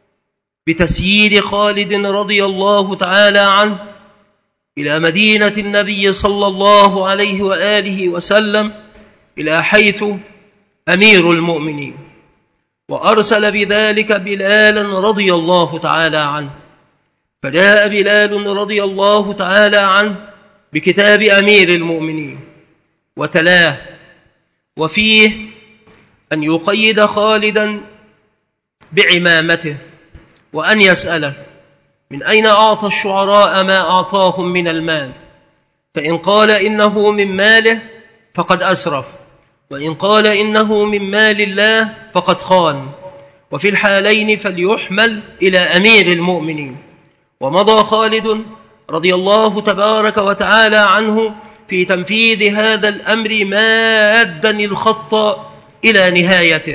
بتسيير خالد رضي الله تعالى عنه إلى مدينة النبي صلى الله عليه وآله وسلم إلى حيث أمير المؤمنين، وأرسل بذلك بلالا رضي الله تعالى عنه. فجاء بلال رضي الله تعالى عنه بكتاب أمير المؤمنين وتلاه، وفيه أن يقيد خالدا بعمامته، وأن يسأله من أين أعطى الشعراء ما أعطاهم من المال، فإن قال إنه من ماله فقد أسرف، وإن قال إنه من مال الله فقد خان، وفي الحالين فليحمل إلى أمير المؤمنين. ومضى خالد رضي الله تبارك وتعالى عنه في تنفيذ هذا الأمر مادًا الخط إلى نهايته،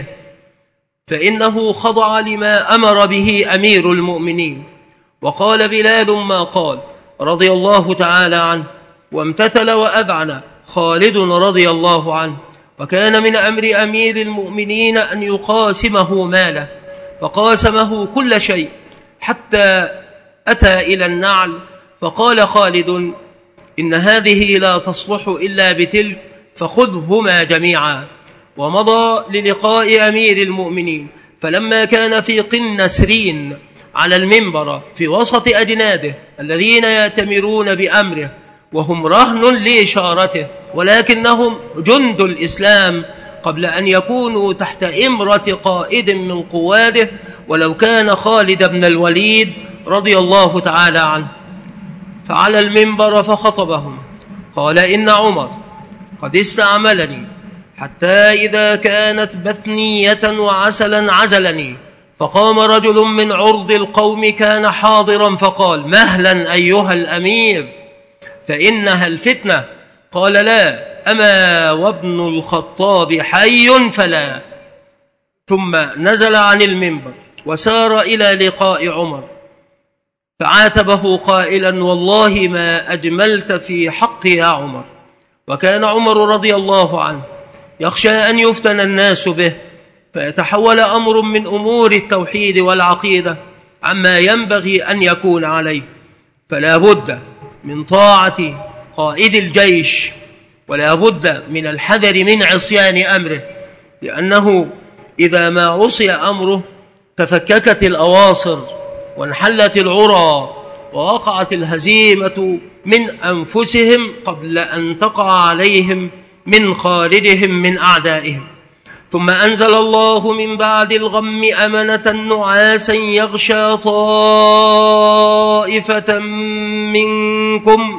فإنه خضع لما أمر به أمير المؤمنين. وقال بلال ما قال رضي الله تعالى عنه، وامتثل وأذعن خالد رضي الله عنه. وكان من أمر أمير المؤمنين أن يقاسمه ماله، فقاسمه كل شيء حتى أتى إلى النعل، فقال خالد: إن هذه لا تصلح إلا بتلك، فخذهما جميعا. ومضى للقاء أمير المؤمنين، فلما كان في قنسرين على المنبر في وسط أجناده الذين يأتمرون بأمره وهم رهن لإشارته، ولكنهم جند الإسلام قبل أن يكونوا تحت إمرة قائد من قواده، ولو كان خالد بن الوليد رضي الله تعالى عنه، فعلى المنبر فخطبهم قال: إن عمر قد استعملني حتى إذا كانت بثنية وعسلا عزلني، فقام رجل من عرض القوم كان حاضرا فقال: مهلا أيها الأمير، فإنها الفتنة. قال: لا، أما وابن الخطاب حي فلا. ثم نزل عن المنبر وسار إلى لقاء عمر، فعاتبه قائلا: والله ما أجملت في حقي يا عمر. وكان عمر رضي الله عنه يخشى أن يفتن الناس به، فيتحول أمر من أمور التوحيد والعقيدة عما ينبغي أن يكون عليه، فلا بد من طاعة قائد الجيش، ولا بد من الحذر من عصيان أمره، لأنه إذا ما عصي أمره تفككت الأواصر وانحلت العرى ووقعت الهزيمة من أنفسهم قبل أن تقع عليهم من خارجهم من أعدائهم. ثم أنزل الله من بعد الغم أمنة نعاسا يغشى طائفة منكم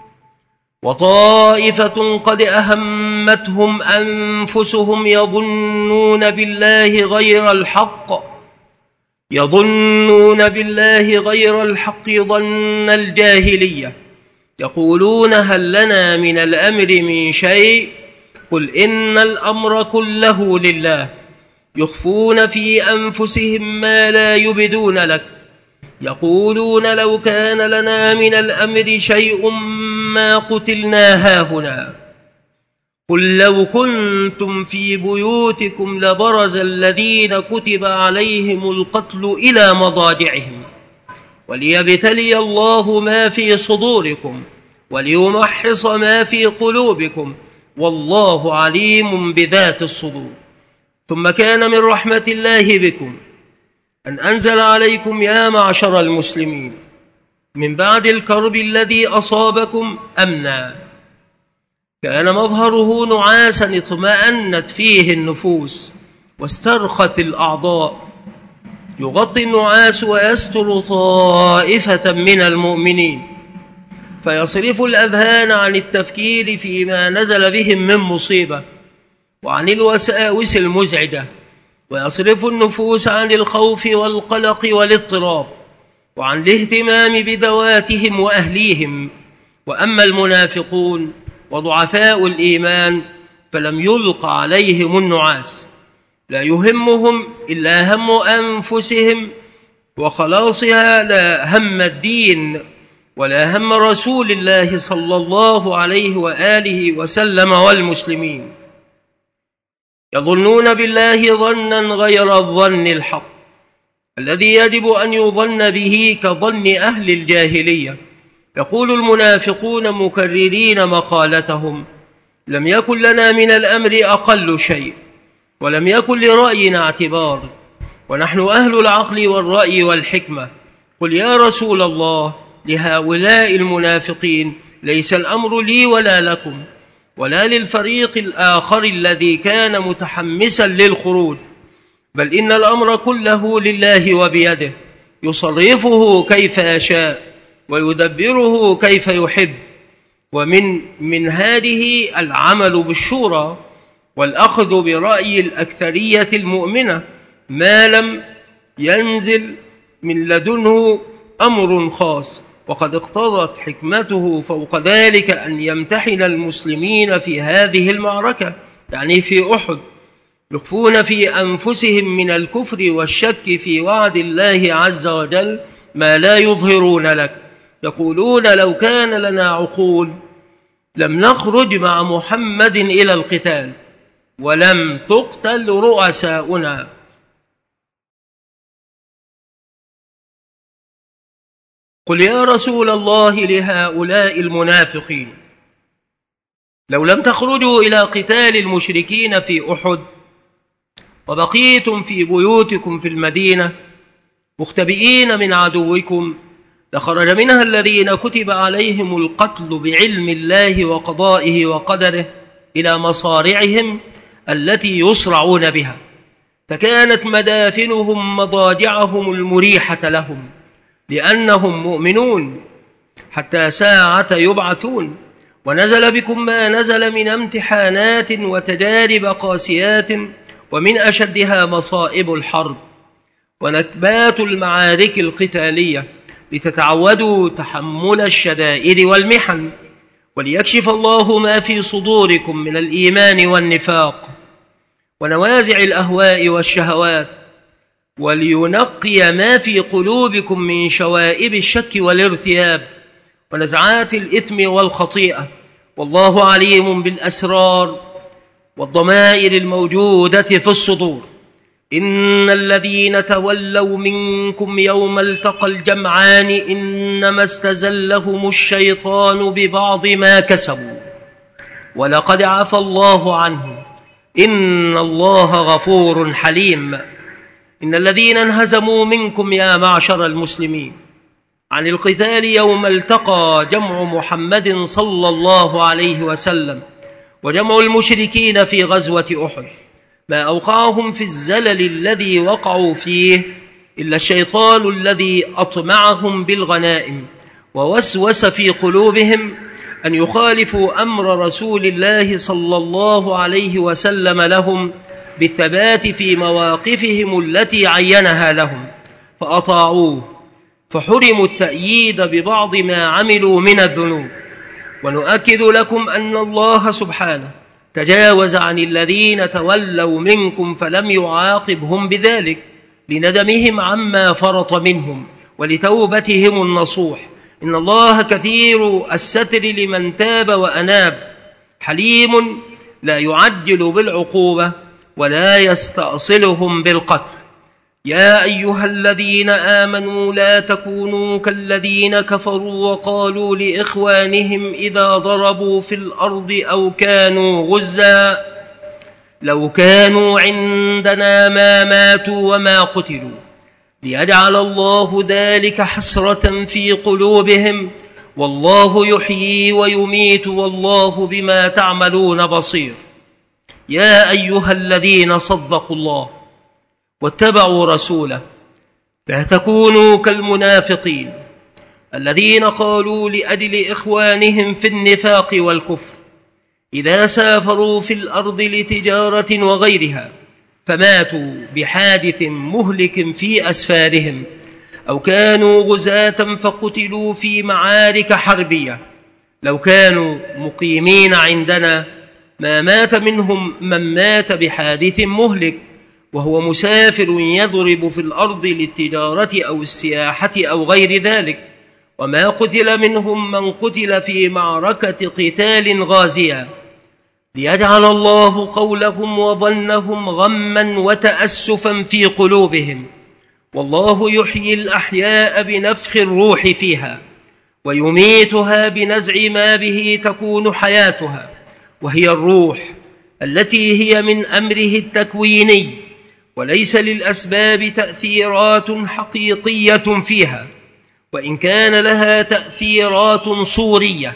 وطائفة قد أهمتهم أنفسهم يظنون بالله غير الحق يظنون بالله غير الحق ظن الجاهلية، يقولون: هل لنا من الأمر من شيء؟ قل إن الأمر كله لله، يخفون في أنفسهم ما لا يبدون لك، يقولون: لو كان لنا من الأمر شيء ما قتلنا هاهنا. قل لو كنتم في بيوتكم لبرز الذين كتب عليهم القتل إلى مضاجعهم وليبتلي الله ما في صدوركم وليمحص ما في قلوبكم والله عليم بذات الصدور. ثم كان من رحمة الله بكم أن أنزل عليكم يا معشر المسلمين من بعد الكرب الذي أصابكم أمنا، كان مظهره نعاسا اطمأنت فيه النفوس واسترخت الأعضاء، يغطي النعاس ويستر طائفة من المؤمنين، فيصرف الأذهان عن التفكير فيما نزل بهم من مصيبة وعن الوساوس المزعجة، ويصرف النفوس عن الخوف والقلق والاضطراب وعن الاهتمام بذواتهم وأهليهم. وأما المنافقون وضعفاء الإيمان فلم يلق عليهم النعاس، لا يهمهم إلا هم أنفسهم وخلاصها، لا هم الدين ولا هم رسول الله صلى الله عليه وآله وسلم والمسلمين. يظنون بالله ظنا غير الظن الحق الذي يجب أن يظن به كظن أهل الجاهلية. يقول المنافقون مكررين مقالتهم: لم يكن لنا من الأمر أقل شيء ولم يكن لرأينا اعتبار، ونحن أهل العقل والرأي والحكمة. قل يا رسول الله لهؤلاء المنافقين: ليس الأمر لي ولا لكم ولا للفريق الآخر الذي كان متحمسا للخروج، بل إن الأمر كله لله وبيده، يصرفه كيف يشاء ويدبره كيف يحب. ومن من هذه العمل بالشورى والأخذ برأي الأكثرية المؤمنة ما لم ينزل من لدنه أمر خاص، وقد اقتضت حكمته فوق ذلك أن يمتحن المسلمين في هذه المعركة، يعني في أحد، يخفون في أنفسهم من الكفر والشك في وعد الله عز وجل ما لا يظهرون لك، يقولون: لو كان لنا عقول لم نخرج مع محمد إلى القتال ولم تقتل رؤساؤنا. قل يا رسول الله لهؤلاء المنافقين: لو لم تخرجوا إلى قتال المشركين في أحد وبقيتم في بيوتكم في المدينة مختبئين من عدوكم لخرج منها الذين كتب عليهم القتل بعلم الله وقضائه وقدره إلى مصارعهم التي يصرعون بها، فكانت مدافنهم مضاجعهم المريحة لهم، لأنهم مؤمنون حتى ساعة يبعثون. ونزل بكم ما نزل من امتحانات وتجارب قاسيات، ومن أشدها مصائب الحرب ونكبات المعارك القتالية، لتتعودوا تحمل الشدائد والمحن، وليكشف الله ما في صدوركم من الإيمان والنفاق ونوازع الأهواء والشهوات، ولينقي ما في قلوبكم من شوائب الشك والارتياب ونزعات الإثم والخطيئة، والله عليم بالأسرار والضمائر الموجودة في الصدور. إن الذين تولوا منكم يوم التقى الجمعان إنما استزلهم الشيطان ببعض ما كسبوا ولقد عفى الله عنهم إن الله غفور حليم. إن الذين انهزموا منكم يا معشر المسلمين عن القتال يوم التقى جمع محمد صلى الله عليه وسلم وجمع المشركين في غزوة أحد ما أوقعهم في الزلل الذي وقعوا فيه إلا الشيطان الذي أطمعهم بالغنائم ووسوس في قلوبهم أن يخالفوا أمر رسول الله صلى الله عليه وسلم لهم بالثبات في مواقفهم التي عينها لهم، فأطاعوه فحرموا التأييد ببعض ما عملوا من الذنوب. ونؤكد لكم أن الله سبحانه تجاوز عن الذين تولوا منكم فلم يعاقبهم بذلك لندمهم عما فرط منهم ولتوبتهم النصوح. إن الله كثير الستر لمن تاب وأناب، حليم لا يعجل بالعقوبة ولا يستأصلهم بالقتل. يا أيها الذين آمنوا لا تكونوا كالذين كفروا وقالوا لإخوانهم إذا ضربوا في الأرض أو كانوا غزا لو كانوا عندنا ما ماتوا وما قتلوا ليجعل الله ذلك حسرة في قلوبهم والله يحيي ويميت والله بما تعملون بصير. يا أيها الذين صدقوا الله واتبعوا رسوله لا تكونوا كالمنافقين الذين قالوا لأجل إخوانهم في النفاق والكفر إذا سافروا في الأرض لتجارة وغيرها فماتوا بحادث مهلك في أسفارهم أو كانوا غزاة فقتلوا في معارك حربية لو كانوا مقيمين عندنا ما مات منهم من مات بحادث مهلك وهو مسافر يضرب في الأرض للتجارة أو السياحة أو غير ذلك، وما قتل منهم من قتل في معركة قتال غازية ليجعل الله قولهم وظنهم غما وتأسفا في قلوبهم. والله يحيي الأحياء بنفخ الروح فيها ويميتها بنزع ما به تكون حياتها، وهي الروح التي هي من أمره التكويني وليس للأسباب تأثيرات حقيقية فيها، وإن كان لها تأثيرات صورية،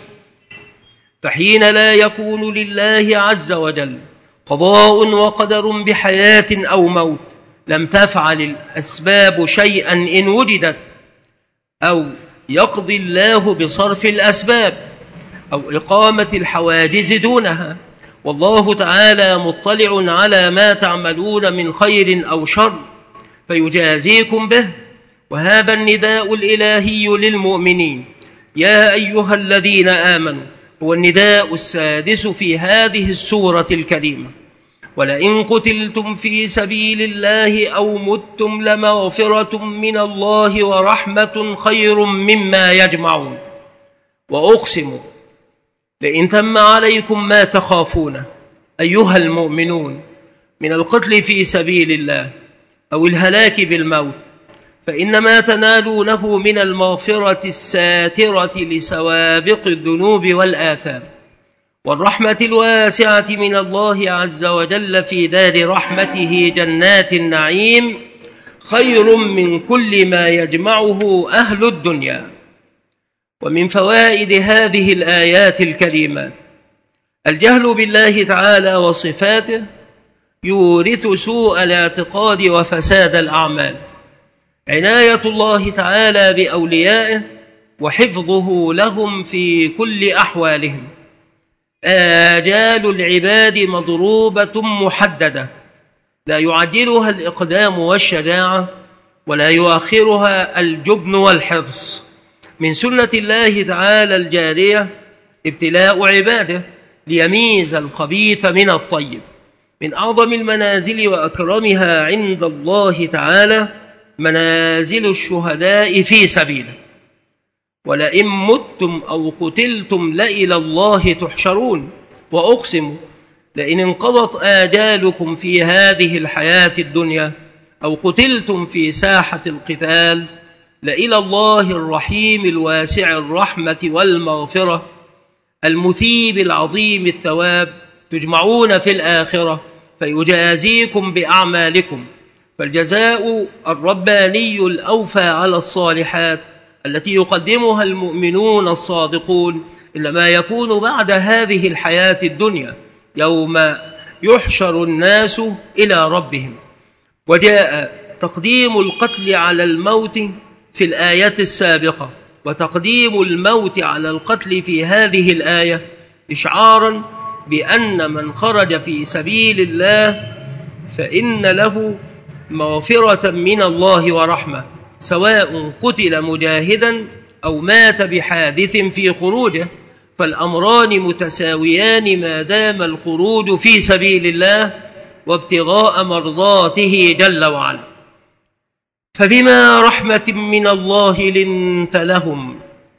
فحين لا يكون لله عز وجل قضاء وقدر بحياة أو موت لم تفعل الأسباب شيئا إن وجدت، أو يقضي الله بصرف الأسباب أو إقامة الحواجز دونها. والله تعالى مطلع على ما تعملون من خير أو شر فيجازيكم به. وهذا النداء الإلهي للمؤمنين يا أيها الذين آمنوا هو النداء السادس في هذه السورة الكريمة. ولئن قتلتم في سبيل الله أو متم لمغفرة من الله ورحمة خير مما يجمعون. وأقسم لئن تم عليكم ما تخافون أيها المؤمنون من القتل في سبيل الله أو الهلاك بالموت فإنما تنالونه من المغفرة الساترة لسوابق الذنوب والآثام والرحمة الواسعة من الله عز وجل في دار رحمته جنات النعيم خير من كل ما يجمعه أهل الدنيا. ومن فوائد هذه الآيات الكريمات الجهل بالله تعالى وصفاته يورث سوء الاعتقاد وفساد الأعمال. عناية الله تعالى بأوليائه وحفظه لهم في كل أحوالهم. آجال العباد مضروبة محددة لا يعجلها الإقدام والشجاعة ولا يؤخرها الجبن والحرص. من سنة الله تعالى الجارية ابتلاء عباده ليميز الخبيث من الطيب. من أعظم المنازل وأكرمها عند الله تعالى منازل الشهداء في سبيله. ولئن متم أو قتلتم لإلى الله تحشرون. وأقسم لئن انقضت آجالكم في هذه الحياة الدنيا أو قتلتم في ساحة القتال لإلى الله الرحيم الواسع الرحمة والمغفرة المثيب العظيم الثواب تجمعون في الآخرة فيجازيكم بأعمالكم. فالجزاء الرباني الأوفى على الصالحات التي يقدمها المؤمنون الصادقون إنما يكون بعد هذه الحياة الدنيا يوم يحشر الناس إلى ربهم. وجاء تقديم القتل على الموت في الآية السابقة وتقديم الموت على القتل في هذه الآية إشعارا بأن من خرج في سبيل الله فإن له مغفرة من الله ورحمة سواء قتل مجاهدا أو مات بحادث في خروجه، فالأمران متساويان ما دام الخروج في سبيل الله وابتغاء مرضاته جل وعلا. فبما رحمة من الله لنت لهم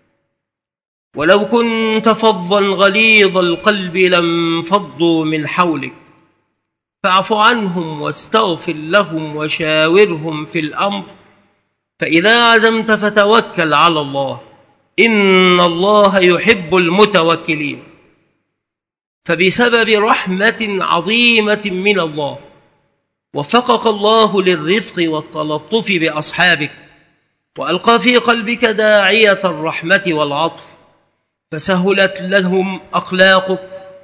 ولو كنت فظا غليظ القلب لانفضوا من حولك فاعف عنهم واستغفر لهم وشاورهم في الأمر فإذا عزمت فتوكل على الله إن الله يحب المتوكلين. فبسبب رحمة عظيمة من الله وفقك الله للرفق والتلطف بأصحابك وألقى في قلبك داعية الرحمة والعطف فسهلت لهم أخلاقك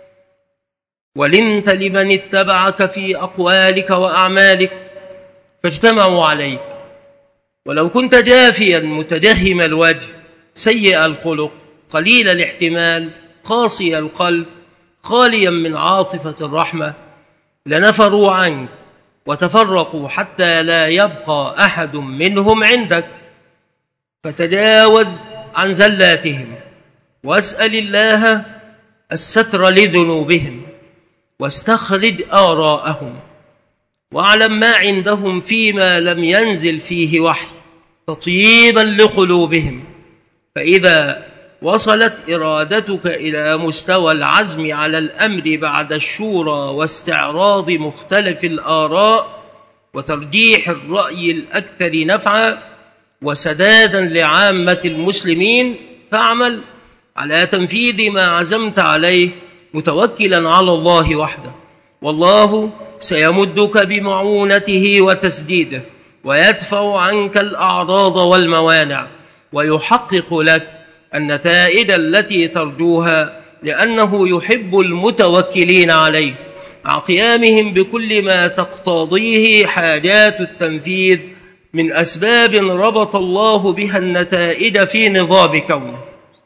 ولنت لمن اتبعك في أقوالك وأعمالك فاجتمعوا عليك. ولو كنت جافيا متجهم الوجه سيء الخلق قليل الاحتمال قاسي القلب خاليا من عاطفة الرحمة لنفروا عنك وتفرقوا حتى لا يبقى أحد منهم عندك. فتجاوز عن زلاتهم واسأل الله الستر لذنوبهم واستخرج آراءهم واعلم ما عندهم فيما لم ينزل فيه وحي تطييبا لقلوبهم. فإذا وصلت إرادتك إلى مستوى العزم على الأمر بعد الشورى واستعراض مختلف الآراء وترجيح الرأي الأكثر نفعا وسدادا لعامة المسلمين فاعمل على تنفيذ ما عزمت عليه متوكلا على الله وحده، والله سيمدك بمعونته وتسديده ويدفع عنك الأعراض والموانع ويحقق لك النتائج التي ترجوها لأنه يحب المتوكلين عليه مع قيامهم بكل ما تقتضيه حاجات التنفيذ من أسباب ربط الله بها النتائج في نظام كونه.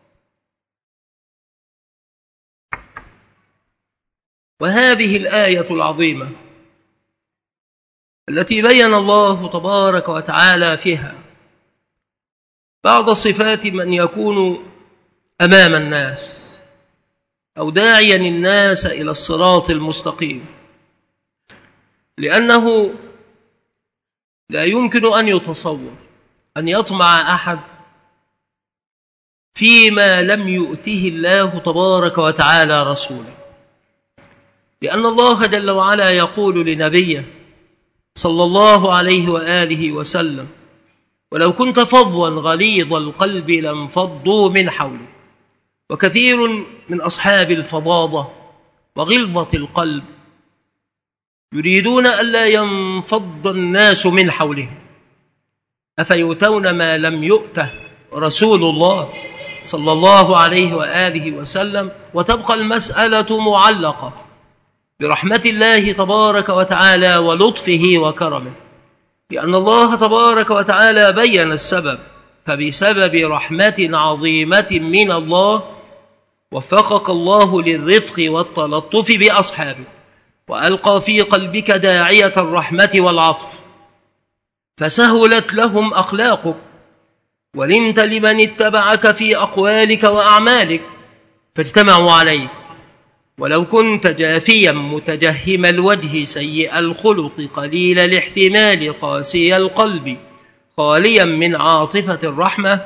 وهذه الآية العظيمة التي بين الله تبارك وتعالى فيها بعض صفات من يكون أمام الناس أو داعيا الناس إلى الصراط المستقيم، لأنه لا يمكن أن يتصور أن يطمع أحد فيما لم يؤته الله تبارك وتعالى رسوله، لأن الله جل وعلا يقول لنبيه صلى الله عليه وآله وسلم: ولو كنت فظا غليظ القلب لانفضوا من حولك. وكثير من أصحاب الفظاظة وغلظة القلب يريدون ألا ينفض الناس من حولهم، أفيؤتون ما لم يؤته رسول الله صلى الله عليه وآله وسلم، وتبقى المسألة معلقة برحمة الله تبارك وتعالى ولطفه وكرمه، لأن الله تبارك وتعالى بين السبب، فبسبب رحمة عظيمة من الله وفقك الله للرفق والتلطف بأصحابه، وألقى في قلبك داعية الرحمة والعطف، فسهلت لهم أخلاقك، ولنت لمن اتبعك في أقوالك وأعمالك فاجتمعوا عليك. ولو كنت جافيا متجهم الوجه سيء الخلق قليل الاحتمال قاسي القلب خاليا من عاطفة الرحمة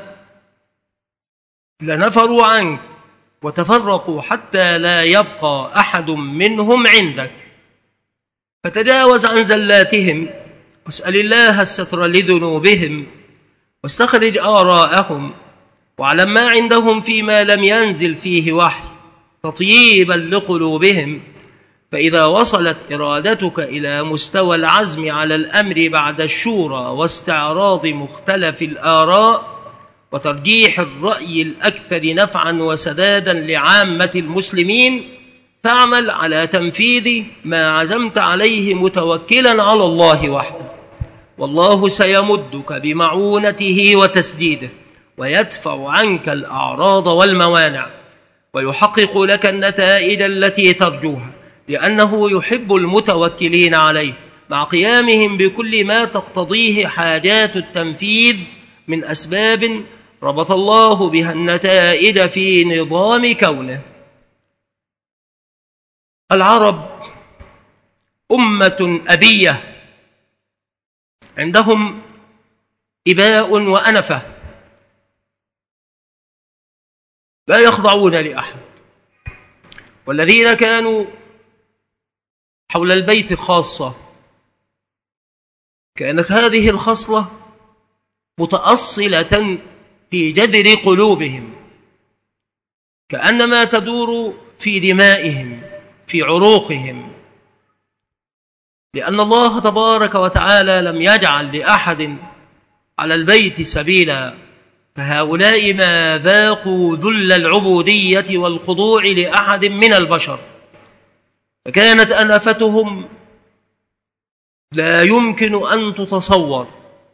لنفروا عنك وتفرقوا حتى لا يبقى أحد منهم عندك. فتجاوز عن زلاتهم واسأل الله الستر لذنوبهم، واستخرج آراءهم، واعلم ما عندهم فيما لم ينزل فيه وحي تطييبا لقلوبهم. فإذا وصلت إرادتك إلى مستوى العزم على الأمر بعد الشورى واستعراض مختلف الآراء وترجيح الرأي الأكثر نفعا وسدادا لعامة المسلمين، فاعمل على تنفيذ ما عزمت عليه متوكلا على الله وحده، والله سيمدك بمعونته وتسديده، ويدفع عنك الأعراض والموانع، ويحقق لك النتائج التي ترجوها، لأنه يحب المتوكلين عليه مع قيامهم بكل ما تقتضيه حاجات التنفيذ من أسباب ربط الله بها النتائج في نظام كونه. العرب أمة أبية عندهم إباء وأنفة، لا يخضعون لأحد. والذين كانوا حول البيت خاصة كانت هذه الخصلة متأصلة في جذر قلوبهم، كأنما تدور في دمائهم في عروقهم، لأن الله تبارك وتعالى لم يجعل لأحد على البيت سبيلا، فهؤلاء ما ذاقوا ذل العبودية والخضوع لأحد من البشر، فكانت أنفتهم لا يمكن أن تتصور.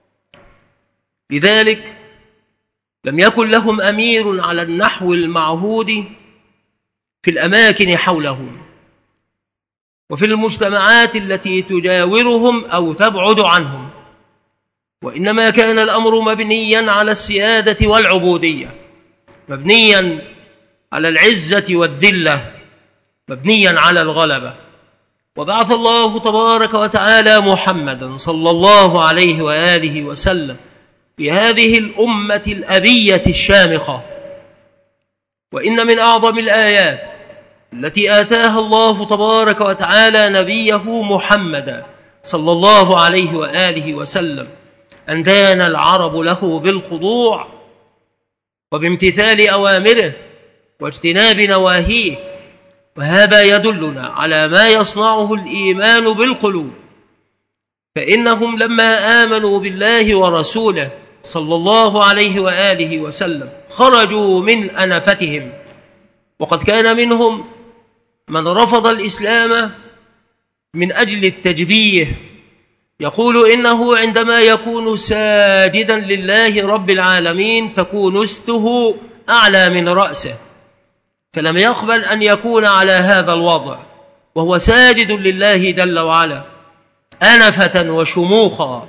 لذلك لم يكن لهم أمير على النحو المعهود في الأماكن حولهم وفي المجتمعات التي تجاورهم أو تبعد عنهم، وإنما كان الأمر مبنيا على السيادة والعبودية، مبنيا على العزة والذلة، مبنيا على الغلبة. وبعث الله تبارك وتعالى محمدا صلى الله عليه وآله وسلم في هذه الأمة الأبية الشامخة. وإن من أعظم الآيات التي آتاها الله تبارك وتعالى نبيه محمدا صلى الله عليه وآله وسلم أن دان العرب له بالخضوع وبامتثال أوامره واجتناب نواهيه، وهذا يدلنا على ما يصنعه الإيمان بالقلوب، فإنهم لما آمنوا بالله ورسوله صلى الله عليه وآله وسلم خرجوا من أنفتهم، وقد كان منهم من رفض الإسلام من أجل التجبيه، يقول إنه عندما يكون ساجدا لله رب العالمين تكون استه أعلى من رأسه، فلم يقبل أن يكون على هذا الوضع وهو ساجد لله جل وعلا أنفة وشموخا.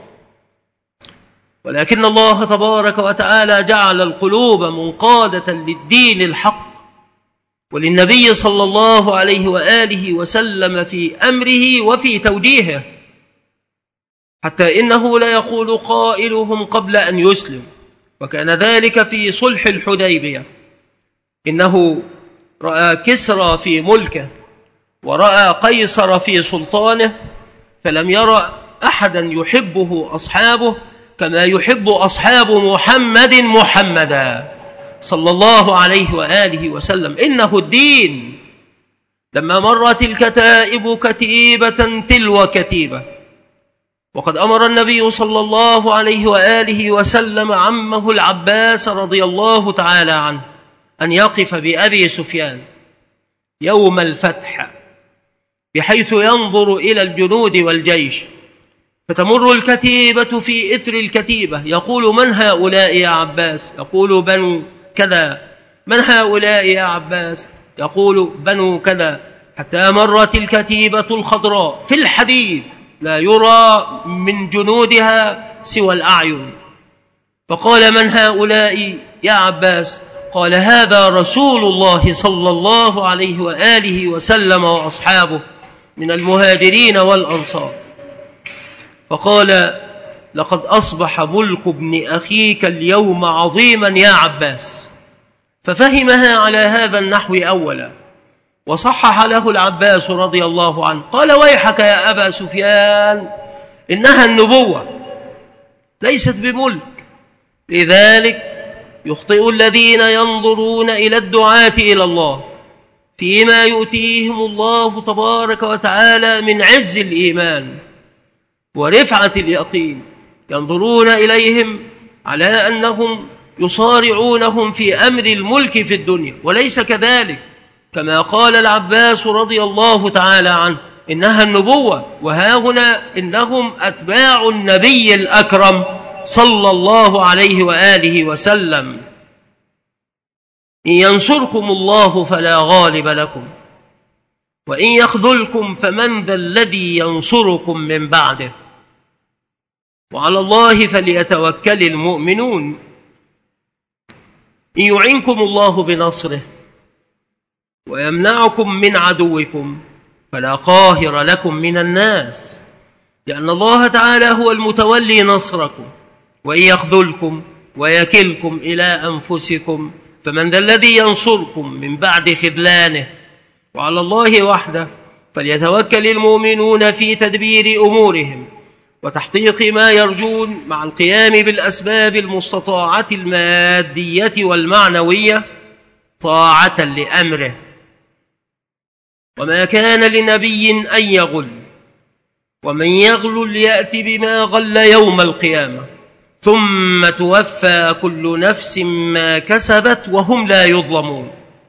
ولكن الله تبارك وتعالى جعل القلوب منقادة للدين الحق وللنبي صلى الله عليه وآله وسلم في أمره وفي توجيهه، حتى إنه لا يقول قائلهم قبل أن يسلم، وكان ذلك في صلح الحديبية، إنه رأى كسرى في ملكه ورأى قيصر في سلطانه، فلم يرى أحدا يحبه أصحابه كما يحب أصحاب محمد محمدا صلى الله عليه وآله وسلم. إنه الدين. لما مرت الكتائب كتيبة تلو كتيبة، وقد أمر النبي صلى الله عليه وآله وسلم عمه العباس رضي الله تعالى عنه أن يقف بأبي سفيان يوم الفتح، بحيث ينظر إلى الجنود والجيش، فتمر الكتيبة في إثر الكتيبة، يقول: من هؤلاء يا عباس؟ يقول: بنو كذا. من هؤلاء يا عباس؟ يقول: بنو كذا. حتى مرت الكتيبة الخضراء في الحديد لا يرى من جنودها سوى الأعين، فقال: من هؤلاء يا عباس؟ قال: هذا رسول الله صلى الله عليه وآله وسلم وأصحابه من المهاجرين والأنصار. فقال: لقد أصبح ملك ابن أخيك اليوم عظيما يا عباس. ففهمها على هذا النحو أولا، وصحح له العباس رضي الله عنه، قال: ويحك يا أبا سفيان، إنها النبوة ليست بملك. لذلك يخطئ الذين ينظرون إلى الدعاة إلى الله فيما يؤتيهم الله تبارك وتعالى من عز الإيمان ورفعة اليقين، ينظرون إليهم على أنهم يصارعونهم في أمر الملك في الدنيا، وليس كذلك. كما قال العباس رضي الله تعالى عنه: إنها النبوة، وها هنا إنهم أتباع النبي الأكرم صلى الله عليه وآله وسلم. إن ينصركم الله فلا غالب لكم، وإن يخذلكم فمن ذا الذي ينصركم من بعده، وعلى الله فليتوكل المؤمنون. إن يعنكم الله بنصره ويمنعكم من عدوكم فلا قاهر لكم من الناس، لأن الله تعالى هو المتولي نصركم. وإن يخذلكم ويكلكم إلى أنفسكم فمن ذا الذي ينصركم من بعد خذلانه، وعلى الله وحده فليتوكل المؤمنون في تدبير أمورهم وتحقيق ما يرجون، مع القيام بالأسباب المستطاعة المادية والمعنوية طاعة لأمره. وما كان لنبي أن يغل، ومن يغل يأتي بما غل يوم القيامة، ثم توفى كل نفس ما كسبت وهم لا يظلمون.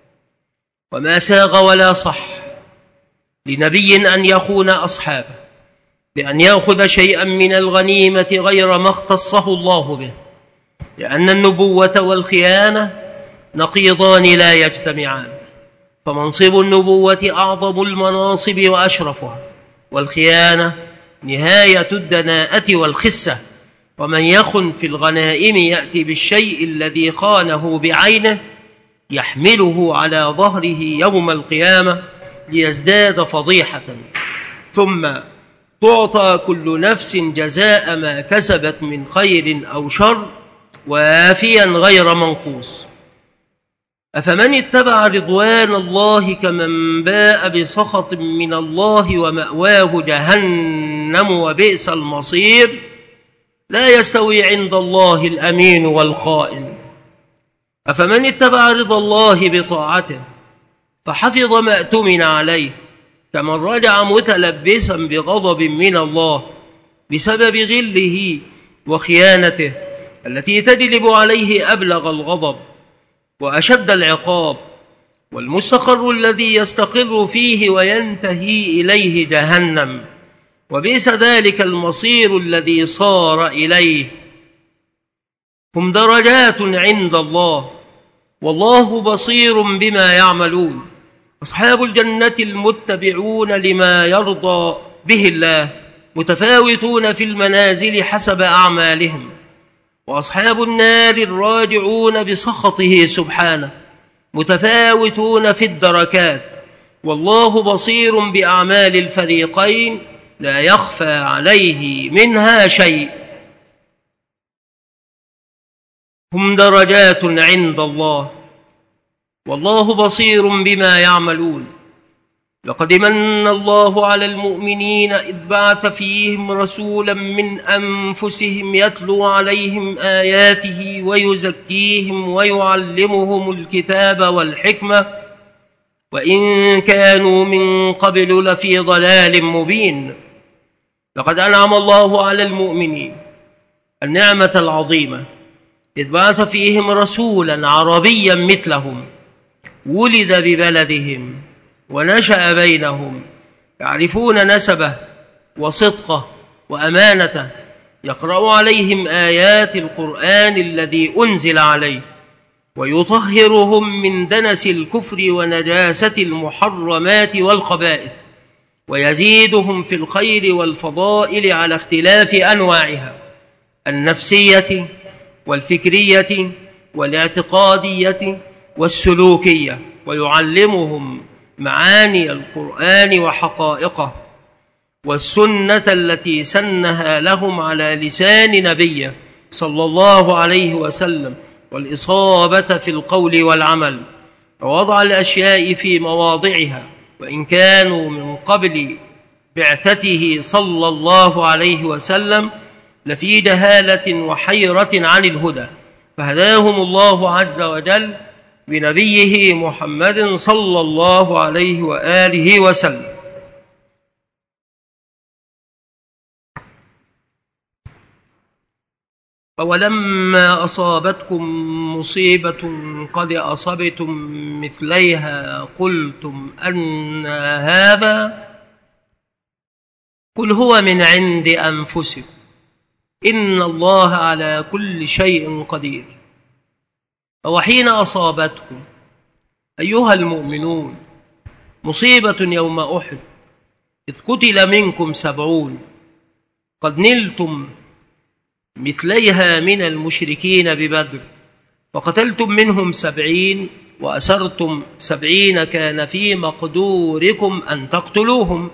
وما ساغ ولا صح لنبي أن يخون أصحابه بأن يأخذ شيئا من الغنيمة غير ما اختصه الله به، لأن النبوة والخيانة نقيضان لا يجتمعان، فمنصب النبوة أعظم المناصب وأشرفها، والخيانة نهاية الدناءة والخسة. ومن يخن في الغنائم يأتي بالشيء الذي خانه بعينه يحمله على ظهره يوم القيامة ليزداد فضيحة، ثم تعطى كل نفس جزاء ما كسبت من خير أو شر وافيا غير منقوص. أفمن اتبع رضوان الله كمن باء بسخط من الله ومأواه جهنم وبئس المصير. لا يستوي عند الله الأمين والخائن. أفمن اتبع رضا الله بطاعته فحفظ ما اؤتمن عليه كمن رجع متلبسا بغضب من الله بسبب غله وخيانته التي تجلب عليه أبلغ الغضب وأشد العقاب، والمستقر الذي يستقر فيه وينتهي إليه جهنم، وبئس ذلك المصير الذي صار إليه. هم درجات عند الله والله بصير بما يعملون. أصحاب الجنة المتبعون لما يرضى به الله متفاوتون في المنازل حسب أعمالهم، وأصحاب النار الراجعون بسخطه سبحانه متفاوتون في الدركات، والله بصير بأعمال الفريقين لا يخفى عليه منها شيء. هم درجات عند الله والله بصير بما يعملون. لقد من الله على المؤمنين إذ بعث فيهم رسولا من أنفسهم يتلو عليهم آياته ويزكيهم ويعلمهم الكتاب والحكمة وإن كانوا من قبل لفي ضلال مبين. لقد أنعم الله على المؤمنين النعمة العظيمة إذ بعث فيهم رسولا عربيا مثلهم ولد ببلدهم ونشأ بينهم يعرفون نسبه وصدقه وأمانته، يقرأ عليهم آيات القرآن الذي أنزل عليه ويطهرهم من دنس الكفر ونجاسة المحرمات والخبائث، ويزيدهم في الخير والفضائل على اختلاف أنواعها النفسية والفكرية والاعتقادية والسلوكية، ويعلمهم معاني القرآن وحقائقه والسنة التي سنها لهم على لسان نبيه صلى الله عليه وسلم، والإصابة في القول والعمل ووضع الأشياء في مواضعها، وإن كانوا من قبل بعثته صلى الله عليه وسلم لفي جهالة وحيرة عن الهدى، فهداهم الله عز وجل بنبيه محمد صلى الله عليه وآله وسلم. أولما أصابتكم مصيبة قد أصبتم مثليها قلتم أن هذا قل هو من عند أنفسكم إن الله على كل شيء قدير. وحين أصابتكم أيها المؤمنون مصيبة يوم أحد إذ قتل منكم سبعون قد نلتم مثليها من المشركين ببدر فقتلتم منهم سبعين وأسرتم سبعين كان في مقدوركم أن تقتلوهم.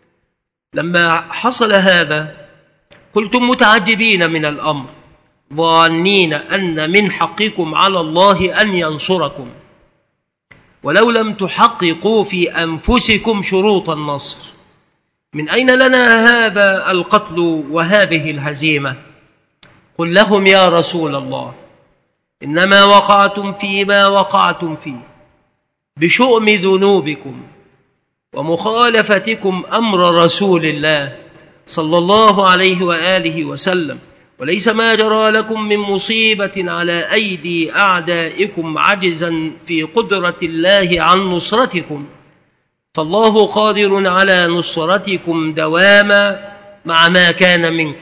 لما حصل هذا قلتم متعجبين من الأمر ظانين أن من حقكم على الله أن ينصركم، ولو لم تحققوا في أنفسكم شروط النصر من أين لنا هذا القتل وهذه الهزيمة؟ قل لهم يا رسول الله إنما وقعتم فيما وقعتم فيه بشؤم ذنوبكم ومخالفتكم أمر رسول الله صلى الله عليه وآله وسلم، وليس ما جرى لكم من مصيبة على أيدي أعدائكم عجزا في قدرة الله عن نصرتكم، فالله قادر على نصرتكم دواما مع ما كان منكم،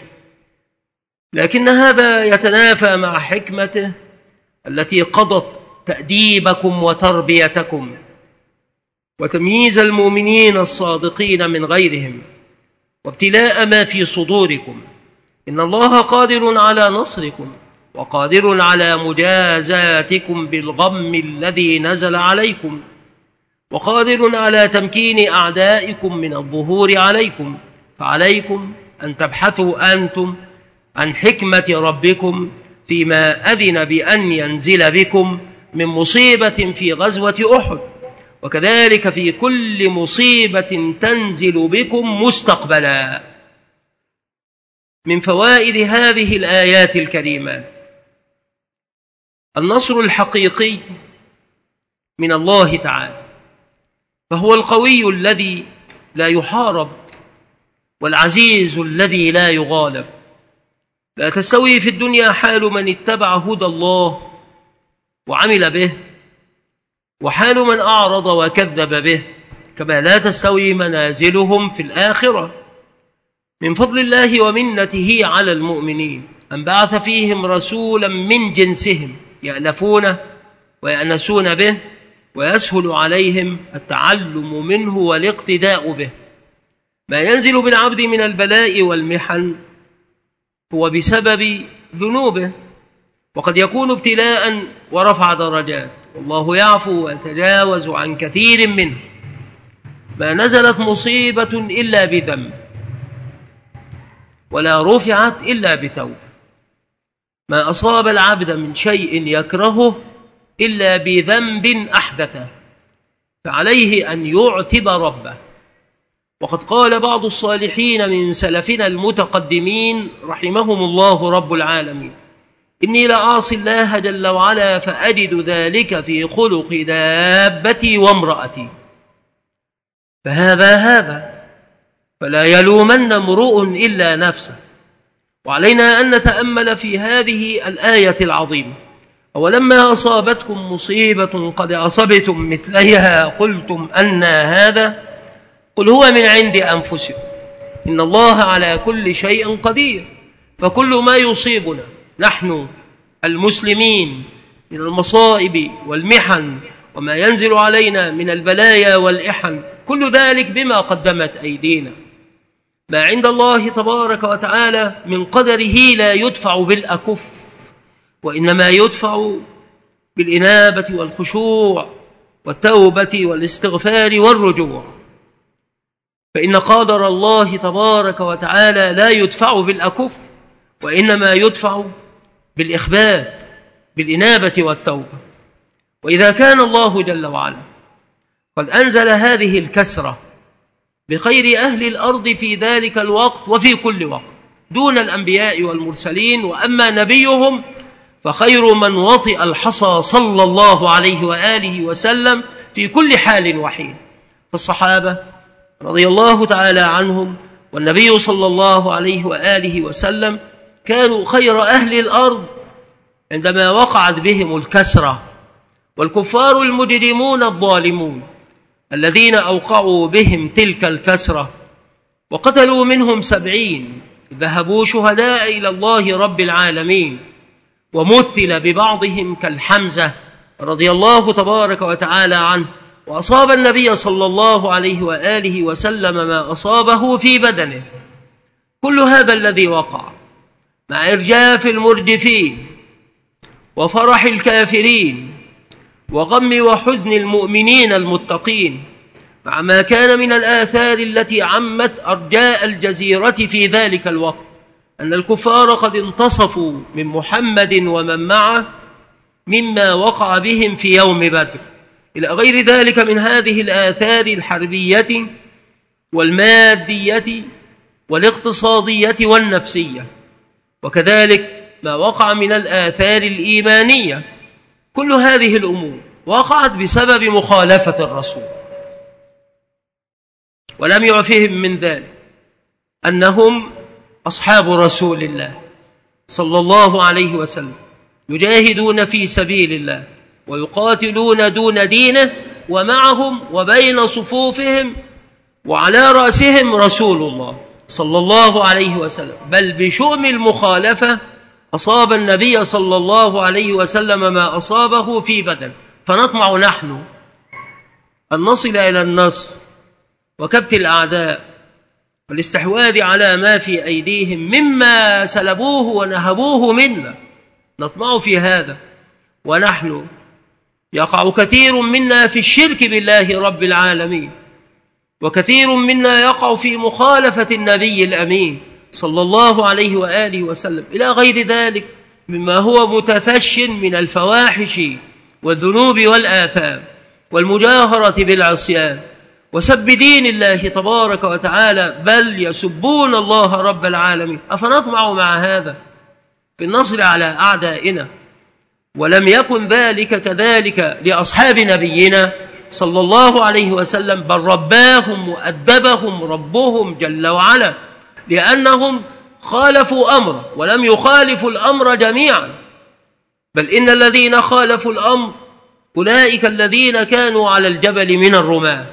لكن هذا يتنافى مع حكمته التي قضت تأديبكم وتربيتكم وتمييز المؤمنين الصادقين من غيرهم وابتلاء ما في صدوركم. إن الله قادر على نصركم وقادر على مجازاتكم بالغم الذي نزل عليكم، وقادر على تمكين أعدائكم من الظهور عليكم، فعليكم أن تبحثوا أنتم عن حكمة ربكم فيما أذن بأن ينزل بكم من مصيبة في غزوة أحد، وكذلك في كل مصيبة تنزل بكم مستقبلا. من فوائد هذه الآيات الكريمات النصر الحقيقي من الله تعالى، فهو القوي الذي لا يحارب والعزيز الذي لا يغالب. لا تستوي في الدنيا حال من اتبع هدى الله وعمل به وحال من أعرض وكذب به، كما لا تستوي منازلهم في الآخرة. من فضل الله ومنته على المؤمنين أن بعث فيهم رسولا من جنسهم يألفونه ويأنسون به ويسهل عليهم التعلم منه والاقتداء به. ما ينزل بالعبد من البلاء والمحن هو بسبب ذنوبه، وقد يكون ابتلاء ورفع درجات، والله يعفو ويتجاوز عن كثير منه. ما نزلت مصيبة إلا بذنب ولا رفعت إلا بتوبة. ما أصاب العبد من شيء يكرهه إلا بذنب أحدثه، فعليه أن يعتب ربه وقد قال بعض الصالحين من سلفنا المتقدمين رحمهم الله رب العالمين: إني لأعصي الله جل وعلا فأجد ذلك في خلق دابتي وامرأتي. فهذا هذا فلا يلومن امرؤ إلا نفسه. وعلينا أن نتأمل في هذه الآية العظيمة: أولما أصابتكم مصيبة قد أصبتم مثليها قلتم أنى هذا قل هو من عند أنفسكم إن الله على كل شيء قدير. فكل ما يصيبنا نحن المسلمين من المصائب والمحن وما ينزل علينا من البلايا والإحن كل ذلك بما قدمت أيدينا. ما عند الله تبارك وتعالى من قدره لا يدفع بالأكف، وإنما يدفع بالإنابة والخشوع والتوبة والاستغفار والرجوع. فإن قدر الله تبارك وتعالى لا يدفع بالأكف، وإنما يدفع بالإخبات بالإنابة والتوبة. وإذا كان الله جل وعلا قد أنزل هذه الكسرة بخير أهل الأرض في ذلك الوقت وفي كل وقت دون الأنبياء والمرسلين، وأما نبيهم فخير من وطئ الحصى صلى الله عليه وآله وسلم في كل حال وحين. فالصحابة رضي الله تعالى عنهم والنبي صلى الله عليه وآله وسلم كانوا خير أهل الأرض عندما وقعت بهم الكسرة. والكفار المجرمون الظالمون الذين أوقعوا بهم تلك الكسرة وقتلوا منهم سبعين ذهبوا شهداء إلى الله رب العالمين، ومثل ببعضهم كالحمزة رضي الله تبارك وتعالى عنه، وأصاب النبي صلى الله عليه وآله وسلم ما أصابه في بدنه. كل هذا الذي وقع مع إرجاف المرجفين وفرح الكافرين وغم وحزن المؤمنين المتقين، مع ما كان من الآثار التي عمت أرجاء الجزيرة في ذلك الوقت، أن الكفار قد انتصفوا من محمد ومن معه مما وقع بهم في يوم بدر، إلى غير ذلك من هذه الآثار الحربية والمادية والاقتصادية والنفسية، وكذلك ما وقع من الآثار الإيمانية. كل هذه الأمور وقعت بسبب مخالفة الرسول، ولم يعفهم من ذلك أنهم أصحاب رسول الله صلى الله عليه وسلم يجاهدون في سبيل الله ويقاتلون دون دينه، ومعهم وبين صفوفهم وعلى رأسهم رسول الله صلى الله عليه وسلم. بل بشؤم المخالفة أصاب النبي صلى الله عليه وسلم ما أصابه في بدن. فنطمع نحن أن نصل إلى النصر وكبت الأعداء والاستحواذ على ما في أيديهم مما سلبوه ونهبوه منا، نطمع في هذا. ونحن يقع كثير منا في الشرك بالله رب العالمين، وكثير منا يقع في مخالفة النبي الأمين صلى الله عليه وآله وسلم، إلى غير ذلك مما هو متفش من الفواحش والذنوب والآثام والمجاهرة بالعصيان وسب دين الله تبارك وتعالى، بل يسبون الله رب العالمين. أفنطمع مع هذا في النصر على أعدائنا؟ ولم يكن ذلك كذلك لأصحاب نبينا صلى الله عليه وسلم، بل رباهم وأدبهم ربهم جل وعلا، لأنهم خالفوا أمره ولم يخالفوا الأمر جميعا، بل إن الذين خالفوا الأمر أولئك الذين كانوا على الجبل من الرماة.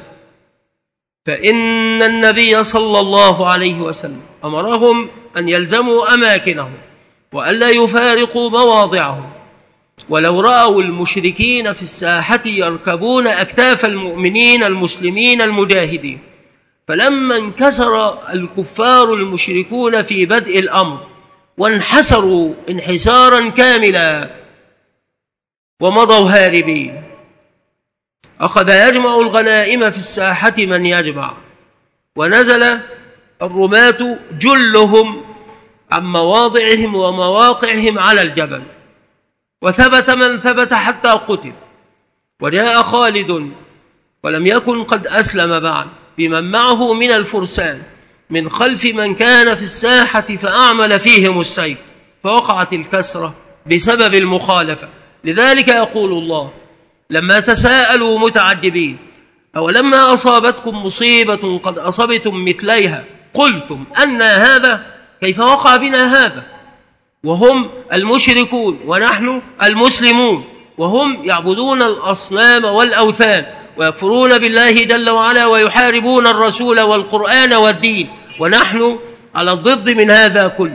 فإن النبي صلى الله عليه وسلم أمرهم أن يلزموا أماكنهم وألا يفارقوا مواضعهم، ولو رأوا المشركين في الساحة يركبون أكتاف المؤمنين المسلمين المجاهدين. فلما انكسر الكفار المشركون في بدء الأمر وانحسروا انحسارا كاملا ومضوا هاربين، أخذ يجمع الغنائم في الساحة من يجمع، ونزل الرماة جلهم عن مواضعهم ومواقعهم على الجبل، وثبت من ثبت حتى قتل. وجاء خالد ولم يكن قد أسلم بعد بمن معه من الفرسان من خلف من كان في الساحة فأعمل فيهم السيف، فوقعت الكسرة بسبب المخالفة. لذلك يقول الله: لما تساءلوا متعجبين أولما أصابتكم مصيبة قد أصبتم مثليها قلتم أن هذا، كيف وقع بنا هذا وهم المشركون ونحن المسلمون، وهم يعبدون الأصنام والأوثان ويكفرون بالله جل وعلا ويحاربون الرسول والقرآن والدين، ونحن على الضد من هذا كله،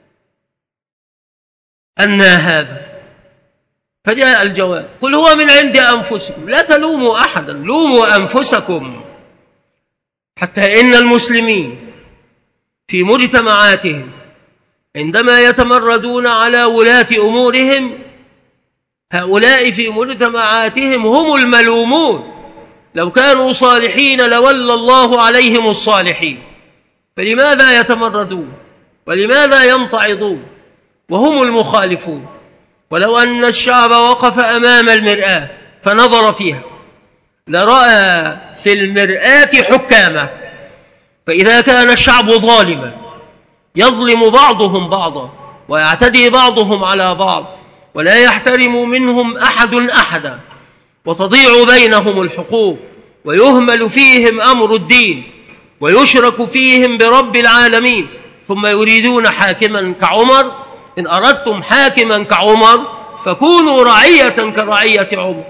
أن هذا؟ فجاء الجواب: قل هو من عند أنفسكم لا تلوموا أحدا، لوموا أنفسكم. حتى إن المسلمين في مجتمعاتهم عندما يتمردون على ولاة أمورهم، هؤلاء في مجتمعاتهم هم الملومون. لو كانوا صالحين لولى الله عليهم الصالحين، فلماذا يتمردون ولماذا يمتعضون وهم المخالفون؟ ولو أن الشعب وقف أمام المرآة فنظر فيها لرأى في المرآة حكامه، فإذا كان الشعب ظالما يظلم بعضهم بعضا ويعتدي بعضهم على بعض ولا يحترم منهم أحد أحدا، وتضيع بينهم الحقوق ويهمل فيهم أمر الدين ويشرك فيهم برب العالمين، ثم يريدون حاكما كعمر، إن أردتم حاكما كعمر فكونوا رعية كرعية عمر.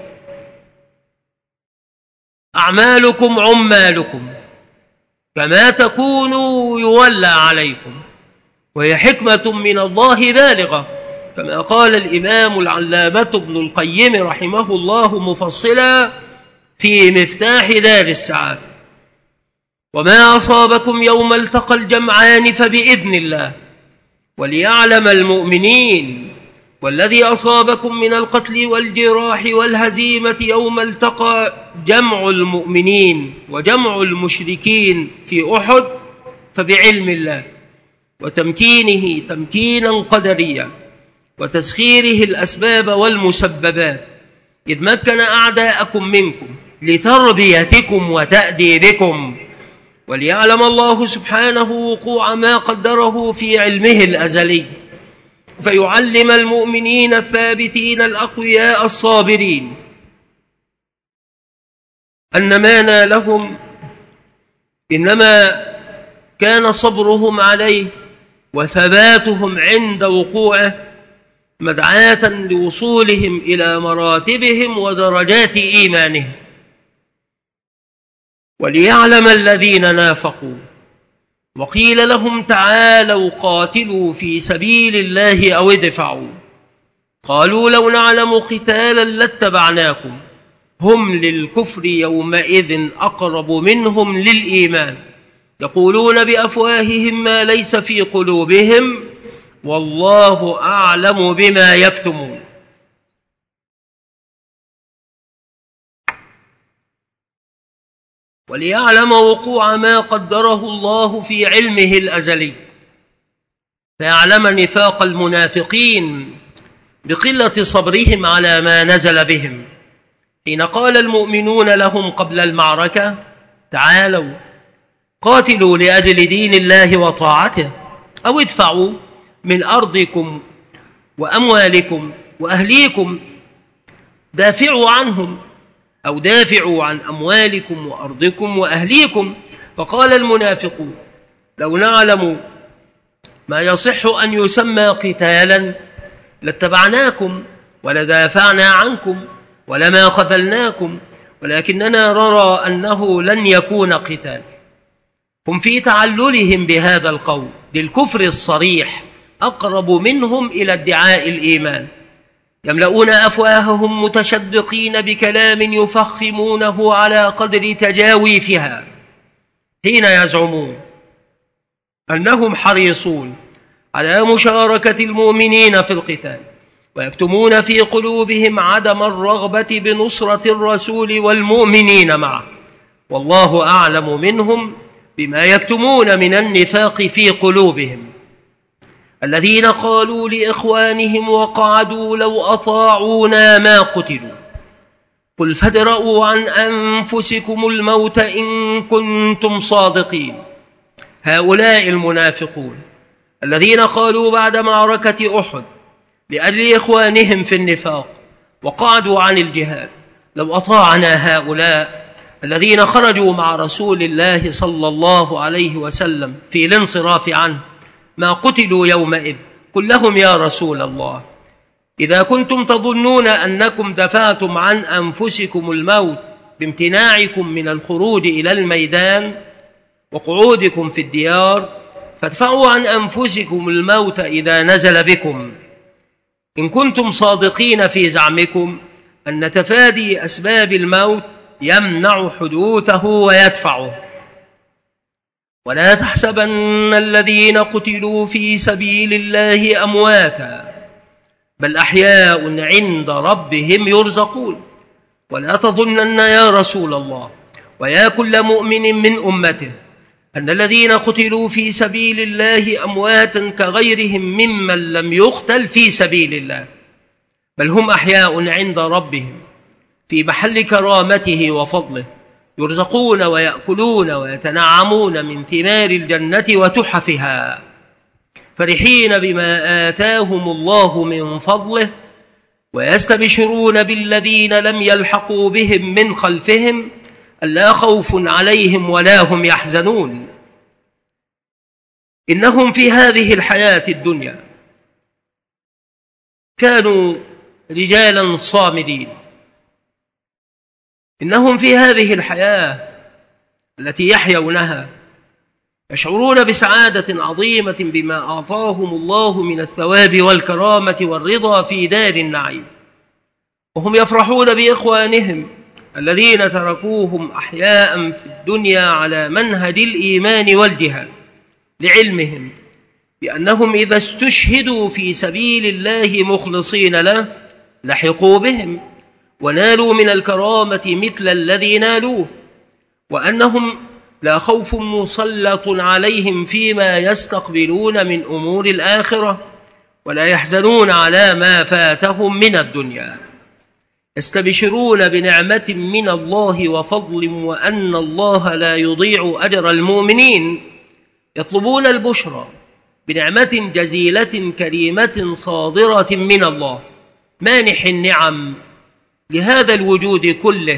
أعمالكم عمالكم، كما تكونوا يولى عليكم، وهي حكمة من الله بالغة، كما قال الإمام العلامة ابن القيم رحمه الله مفصلا في مفتاح دار السعادة: وما أصابكم يوم التقى الجمعان فبإذن الله وليعلم المؤمنين، والذي أصابكم من القتل والجراح والهزيمة يوم التقى جمع المؤمنين وجمع المشركين في أحد فبعلم الله وتمكينه تمكينا قدريا وتسخيره الأسباب والمسببات، إذ مكن أعداءكم منكم لتربيتكم وتأديبكم، وليعلم الله سبحانه وقوع ما قدره في علمه الأزلي، فيعلم المؤمنين الثابتين الأقوياء الصابرين أن ما نالهم إنما كان صبرهم عليه وثباتهم عند وقوعه مدعاة لوصولهم إلى مراتبهم ودرجات إيمانهم. وليعلم الذين نافقوا وقيل لهم تعالوا قاتلوا في سبيل الله أو ادفعوا، قالوا لو نعلم قتالا لاتبعناكم، هم للكفر يومئذ أقرب منهم للإيمان، يقولون بأفواههم ما ليس في قلوبهم والله أعلم بما يكتمون. وليعلم وقوع ما قدره الله في علمه الأزلي، فيعلم نفاق المنافقين بقلة صبرهم على ما نزل بهم، حين قال المؤمنون لهم قبل المعركة تعالوا قاتلوا لأجل دين الله وطاعته أو ادفعوا من أرضكم وأموالكم وأهليكم، دافعوا عنهم أو دافعوا عن أموالكم وأرضكم وأهليكم. فقال المنافقون لو نعلم ما يصح أن يسمى قتالا لاتبعناكم ولدافعنا عنكم ولما خذلناكم، ولكننا نرى أنه لن يكون قتال. هم في تعللهم بهذا القول للكفر الصريح أقرب منهم إلى ادعاء الإيمان، يملؤون أفواههم متشدقين بكلام يفخمونه على قدر تجاويفها، حين يزعمون أنهم حريصون على مشاركة المؤمنين في القتال، ويكتمون في قلوبهم عدم الرغبة بنصرة الرسول والمؤمنين معه، والله أعلم منهم بما يكتمون من النفاق في قلوبهم، الذين قالوا لإخوانهم وقعدوا لو أطاعونا ما قتلوا، قل فادرءوا عن أنفسكم الموت إن كنتم صادقين. هؤلاء المنافقون الذين قالوا بعد معركة أحد لأجل إخوانهم في النفاق وقعدوا عن الجهاد: لو أطاعنا هؤلاء الذين خرجوا مع رسول الله صلى الله عليه وسلم في الانصراف عنه ما قتلوا يومئذ. قل لهم: يا رسول الله، إذا كنتم تظنون أنكم دفعتم عن أنفسكم الموت بامتناعكم من الخروج إلى الميدان وقعودكم في الديار، فادفعوا عن أنفسكم الموت إذا نزل بكم، إن كنتم صادقين في زعمكم أن تفادي أسباب الموت يمنع حدوثه ويدفعه. ولا تحسبن الذين قتلوا في سبيل الله أمواتا بل أحياء عند ربهم يرزقون. ولا تظنن يا رسول الله ويا كل مؤمن من أمته أن الذين قتلوا في سبيل الله أمواتا كغيرهم ممن لم يقتل في سبيل الله، بل هم أحياء عند ربهم في محل كرامته وفضله، يرزقون ويأكلون ويتنعمون من ثمار الجنة وتحفها، فرحين بما آتاهم الله من فضله، ويستبشرون بالذين لم يلحقوا بهم من خلفهم ألا خوف عليهم ولا هم يحزنون. إنهم في هذه الحياة الدنيا كانوا رجالا صامدين، إنهم في هذه الحياة التي يحيونها يشعرون بسعادة عظيمة بما أعطاهم الله من الثواب والكرامة والرضا في دار النعيم، وهم يفرحون بإخوانهم الذين تركوهم أحياء في الدنيا على منهج الإيمان والجهاد، لعلمهم بأنهم إذا استشهدوا في سبيل الله مخلصين له لحقوا بهم ونالوا من الكرامة مثل الذي نالوه، وأنهم لا خوف مسلط عليهم فيما يستقبلون من أمور الآخرة، ولا يحزنون على ما فاتهم من الدنيا، يستبشرون بنعمة من الله وفضل وأن الله لا يضيع أجر المؤمنين، يطلبون البشرى بنعمة جزيلة كريمة صادرة من الله مانح النعم لهذا الوجود كله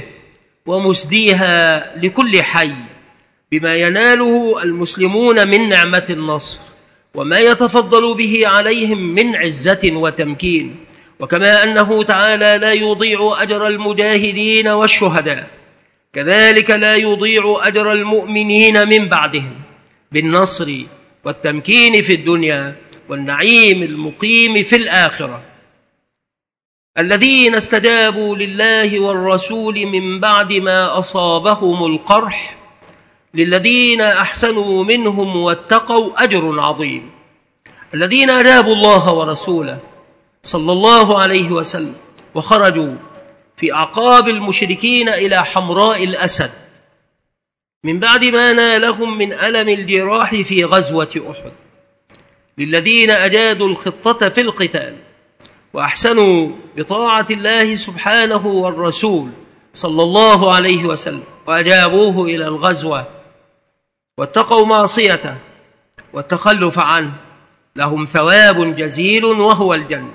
ومسديها لكل حي، بما يناله المسلمون من نعمة النصر وما يتفضل به عليهم من عزة وتمكين، وكما أنه تعالى لا يضيع أجر المجاهدين والشهداء، كذلك لا يضيع أجر المؤمنين من بعدهم بالنصر والتمكين في الدنيا والنعيم المقيم في الآخرة. الذين استجابوا لله والرسول من بعد ما أصابهم القرح للذين أحسنوا منهم واتقوا أجر عظيم. الذين أجابوا الله ورسوله صلى الله عليه وسلم وخرجوا في أعقاب المشركين إلى حمراء الأسد من بعد ما نالهم من ألم الجراح في غزوة أحد، للذين أجادوا الخطة في القتال وأحسنوا بطاعة الله سبحانه والرسول صلى الله عليه وسلم وأجابوه إلى الغزوة واتقوا معصيته والتخلف عنه، لهم ثواب جزيل وهو الجنة.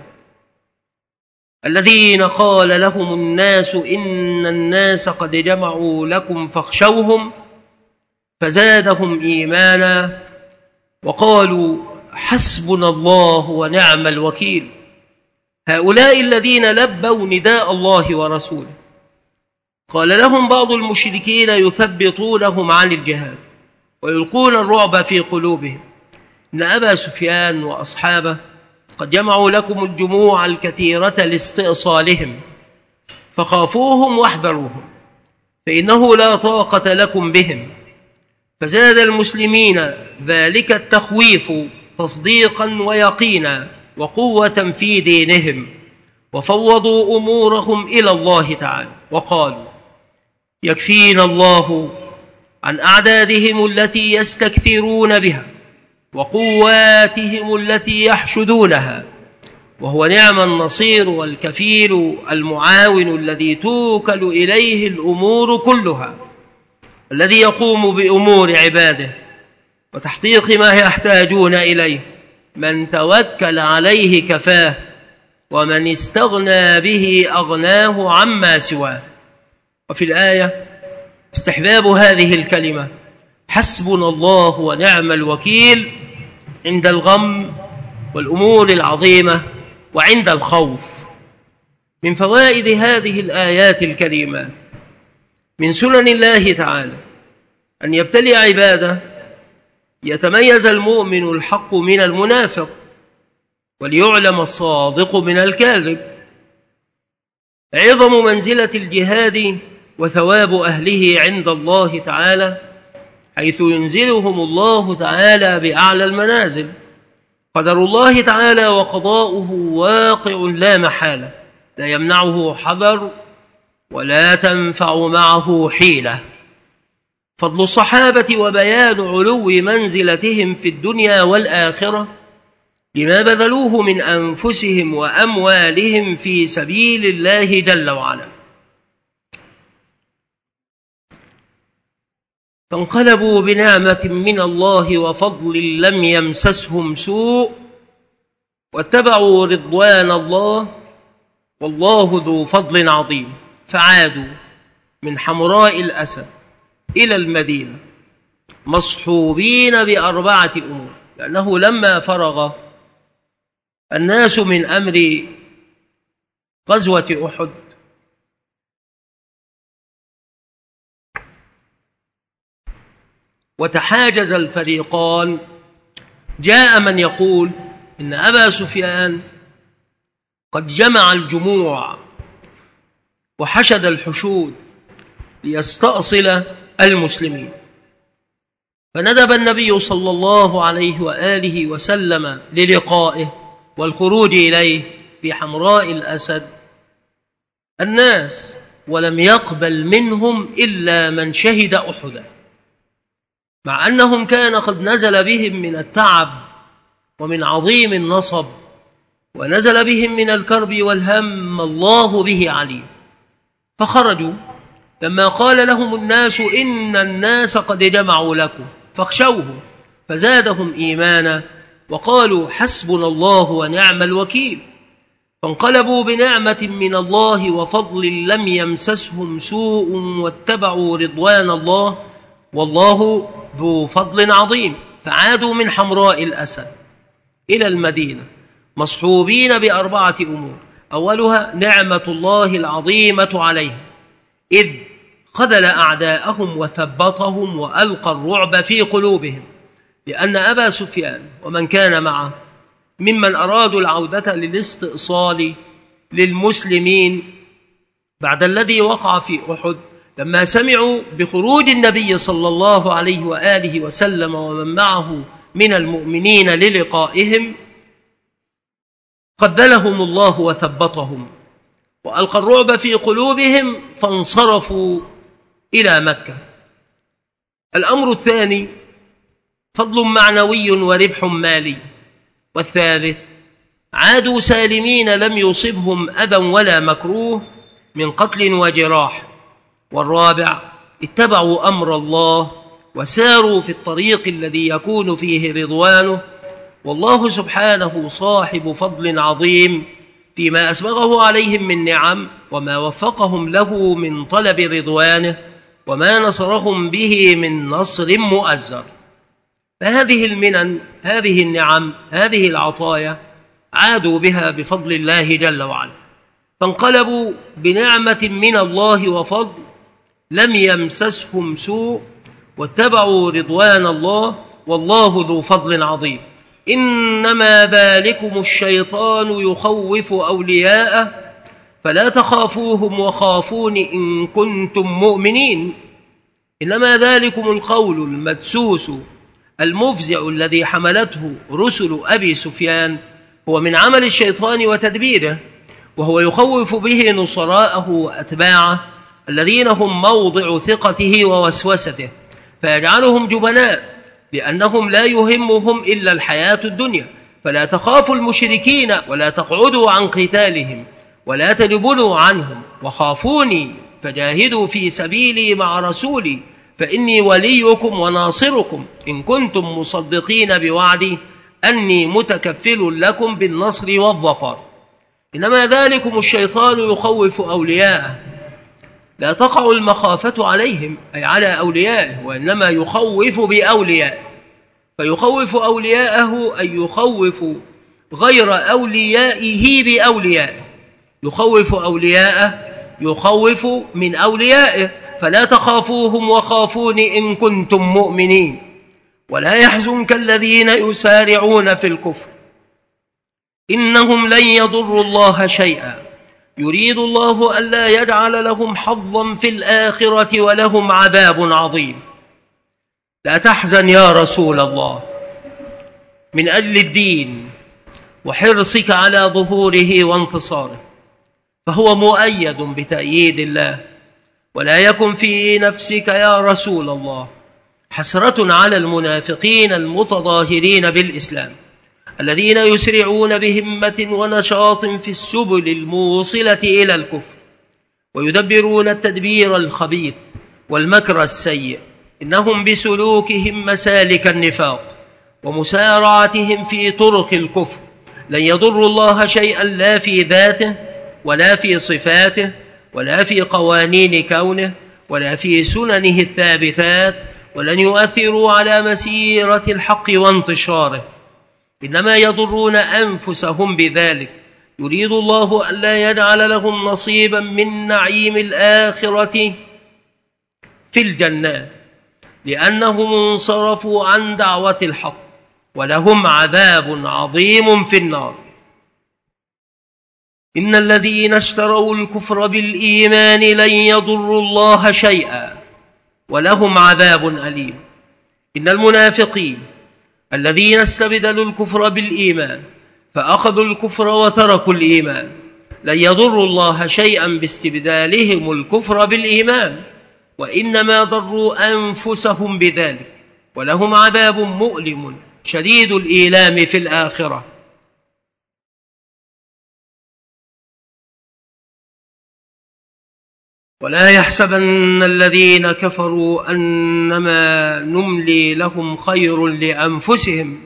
الذين قال لهم الناس إن الناس قد جمعوا لكم فاخشوهم فزادهم إيمانا وقالوا حسبنا الله ونعم الوكيل. هؤلاء الذين لبوا نداء الله ورسوله قال لهم بعض المشركين يثبطونهم عن الجهاد ويلقون الرعب في قلوبهم إن أبا سفيان وأصحابه قد جمعوا لكم الجموع الكثيرة لاستئصالهم فخافوهم واحذروهم فإنه لا طاقة لكم بهم. فزاد المسلمين ذلك التخويف تصديقا ويقينا وقوة في دينهم، وفوضوا أمورهم إلى الله تعالى وقالوا يكفينا الله عن أعدادهم التي يستكثرون بها وقواتهم التي يحشدونها، وهو نعم النصير والكفيل المعاون الذي توكل إليه الأمور كلها، الذي يقوم بأمور عباده وتحقيق ما يحتاجون إليه. من توكل عليه كفاه، ومن استغنى به أغناه عما سواه. وفي الآية استحباب هذه الكلمة حسبنا الله ونعم الوكيل عند الغم والأمور العظيمة وعند الخوف. من فوائد هذه الآيات الكريمة من سنن الله تعالى أن يبتلي عباده يتميز المؤمن الحق من المنافق، وليعلم الصادق من الكاذب. عظم منزلة الجهاد وثواب أهله عند الله تعالى، حيث ينزلهم الله تعالى بأعلى المنازل. قدر الله تعالى وقضاؤه واقع لا محالة، لا يمنعه حذر ولا تنفع معه حيلة. فضل الصحابة وبيان علو منزلتهم في الدنيا والآخرة لما بذلوه من أنفسهم وأموالهم في سبيل الله جل وعلا. فانقلبوا بنعمة من الله وفضل لم يمسسهم سوء، واتبعوا رضوان الله والله ذو فضل عظيم. فعادوا من حمراء الأسد إلى المدينة مصحوبين بأربعة أمور، لأنه لما فرغ الناس من أمر غزوة أحد وتحاجز الفريقان، جاء من يقول إن أبا سفيان قد جمع الجموع وحشد الحشود ليستأصل المسلمين. فندب النبي صلى الله عليه وآله وسلم للقائه والخروج إليه في حمراء الأسد الناس، ولم يقبل منهم إلا من شهد أحدا، مع أنهم كان قد نزل بهم من التعب ومن عظيم النصب، ونزل بهم من الكرب والهم الله به عليم. فخرجوا لما قال لهم الناس إن الناس قد جمعوا لكم فاخشوهم، فزادهم إيمانا وقالوا حسبنا الله ونعم الوكيل. فانقلبوا بنعمة من الله وفضل لم يمسسهم سوء، واتبعوا رضوان الله والله ذو فضل عظيم. فعادوا من حمراء الأسد إلى المدينة مصحوبين بأربعة أمور. أولها نعمة الله العظيمة عليهم، إذ خذل أعداءهم وثبطهم وألقى الرعب في قلوبهم، لأن أبا سفيان ومن كان معه ممن أرادوا العودة للاستئصال للمسلمين بعد الذي وقع في أحد، لما سمعوا بخروج النبي صلى الله عليه وآله وسلم ومن معه من المؤمنين للقائهم خذلهم الله وثبطهم وألقى الرعب في قلوبهم، فانصرفوا إلى مكة. الأمر الثاني فضل معنوي وربح مالي. والثالث عادوا سالمين لم يصبهم أذى ولا مكروه من قتل وجراح. والرابع اتبعوا أمر الله وساروا في الطريق الذي يكون فيه رضوانه، والله سبحانه صاحب فضل عظيم فيما أسبغه عليهم من نعم، وما وفقهم له من طلب رضوانه، وما نصرهم به من نصر مؤزر. فهذه المنن، هذه النعم، هذه العطايا عادوا بها بفضل الله جل وعلا، فانقلبوا بنعمة من الله وفضل لم يمسسهم سوء، واتبعوا رضوان الله والله ذو فضل عظيم. إنما ذلكم الشيطان يخوف أولياءه فلا تخافوهم وخافون إن كنتم مؤمنين. إنما ذلكم القول المدسوس المفزع الذي حملته رسل أبي سفيان هو من عمل الشيطان وتدبيره، وهو يخوف به نصراءه وأتباعه الذين هم موضع ثقته ووسوسته، فيجعلهم جبناء لأنهم لا يهمهم إلا الحياة الدنيا، فلا تخافوا المشركين ولا تقعدوا عن قتالهم ولا تدبروا عنهم وخافوني فجاهدوا في سبيلي مع رسولي فإني وليكم وناصركم إن كنتم مصدقين بوعدي أني متكفل لكم بالنصر والظفر. إنما ذلكم الشيطان يخوف أولياءه، لا تقع المخافة عليهم أي على أوليائه، وإنما يخوف بأوليائه، فيخوف أولياءه أي يخوف غير أوليائه بأوليائه، يخوف أولياءه يخوف من أوليائه، فلا تخافوهم وخافوني إن كنتم مؤمنين. ولا يحزنك الذين يسارعون في الكفر إنهم لن يضروا الله شيئا يريد الله ألا يجعل لهم حظا في الآخرة ولهم عذاب عظيم. لا تحزن يا رسول الله من أجل الدين وحرصك على ظهوره وانتصاره، فهو مؤيد بتأييد الله. ولا يكن في نفسك يا رسول الله حسرة على المنافقين المتظاهرين بالإسلام الذين يسرعون بهمة ونشاط في السبل الموصلة إلى الكفر ويدبرون التدبير الخبيث والمكر السيء. إنهم بسلوكهم مسالك النفاق ومسارعتهم في طرق الكفر لن يضروا الله شيئا لا في ذاته ولا في صفاته ولا في قوانين كونه ولا في سننه الثابتات، ولن يؤثروا على مسيرة الحق وانتشاره، إنما يضرون أنفسهم بذلك. يريد الله ألا يجعل لهم نصيبا من نعيم الآخرة في الجنات لأنهم انصرفوا عن دعوة الحق، ولهم عذاب عظيم في النار. إن الذين اشتروا الكفر بالإيمان لن يضروا الله شيئا ولهم عذاب أليم. إن المنافقين الذين استبدلوا الكفر بالإيمان فأخذوا الكفر وتركوا الإيمان لن يضروا الله شيئا باستبدالهم الكفر بالإيمان، وإنما ضروا أنفسهم بذلك، ولهم عذاب مؤلم شديد الإيلام في الآخرة. ولا يحسبن الذين كفروا أنما نملي لهم خير لأنفسهم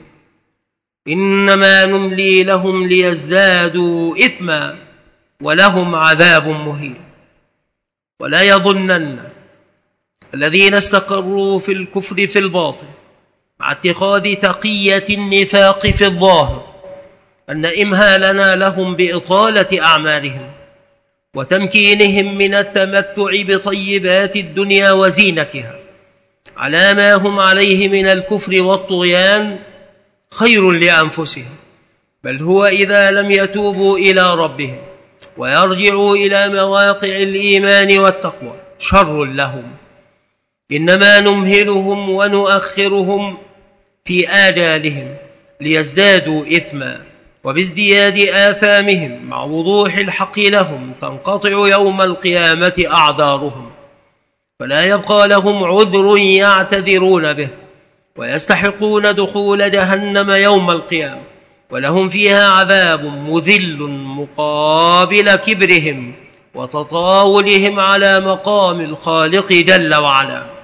إنما نملي لهم ليزدادوا إثما ولهم عذاب مهين. ولا يظنن الذين استقروا في الكفر في الباطن مع اتخاذ تقية النفاق في الظاهر أن إمهالنا لهم بإطالة أعمارهم وتمكينهم من التمتع بطيبات الدنيا وزينتها على ما هم عليه من الكفر والطغيان خير لأنفسهم، بل هو إذا لم يتوبوا إلى ربهم ويرجعوا إلى مواقع الإيمان والتقوى شر لهم. إنما نمهلهم ونؤخرهم في آجالهم ليزدادوا إثما، وبازدياد آثامهم مع وضوح الحق لهم تنقطع يوم القيامة أعذارهم، فلا يبقى لهم عذر يعتذرون به، ويستحقون دخول جهنم يوم القيامة، ولهم فيها عذاب مذل مقابل كبرهم وتطاولهم على مقام الخالق جل وعلا.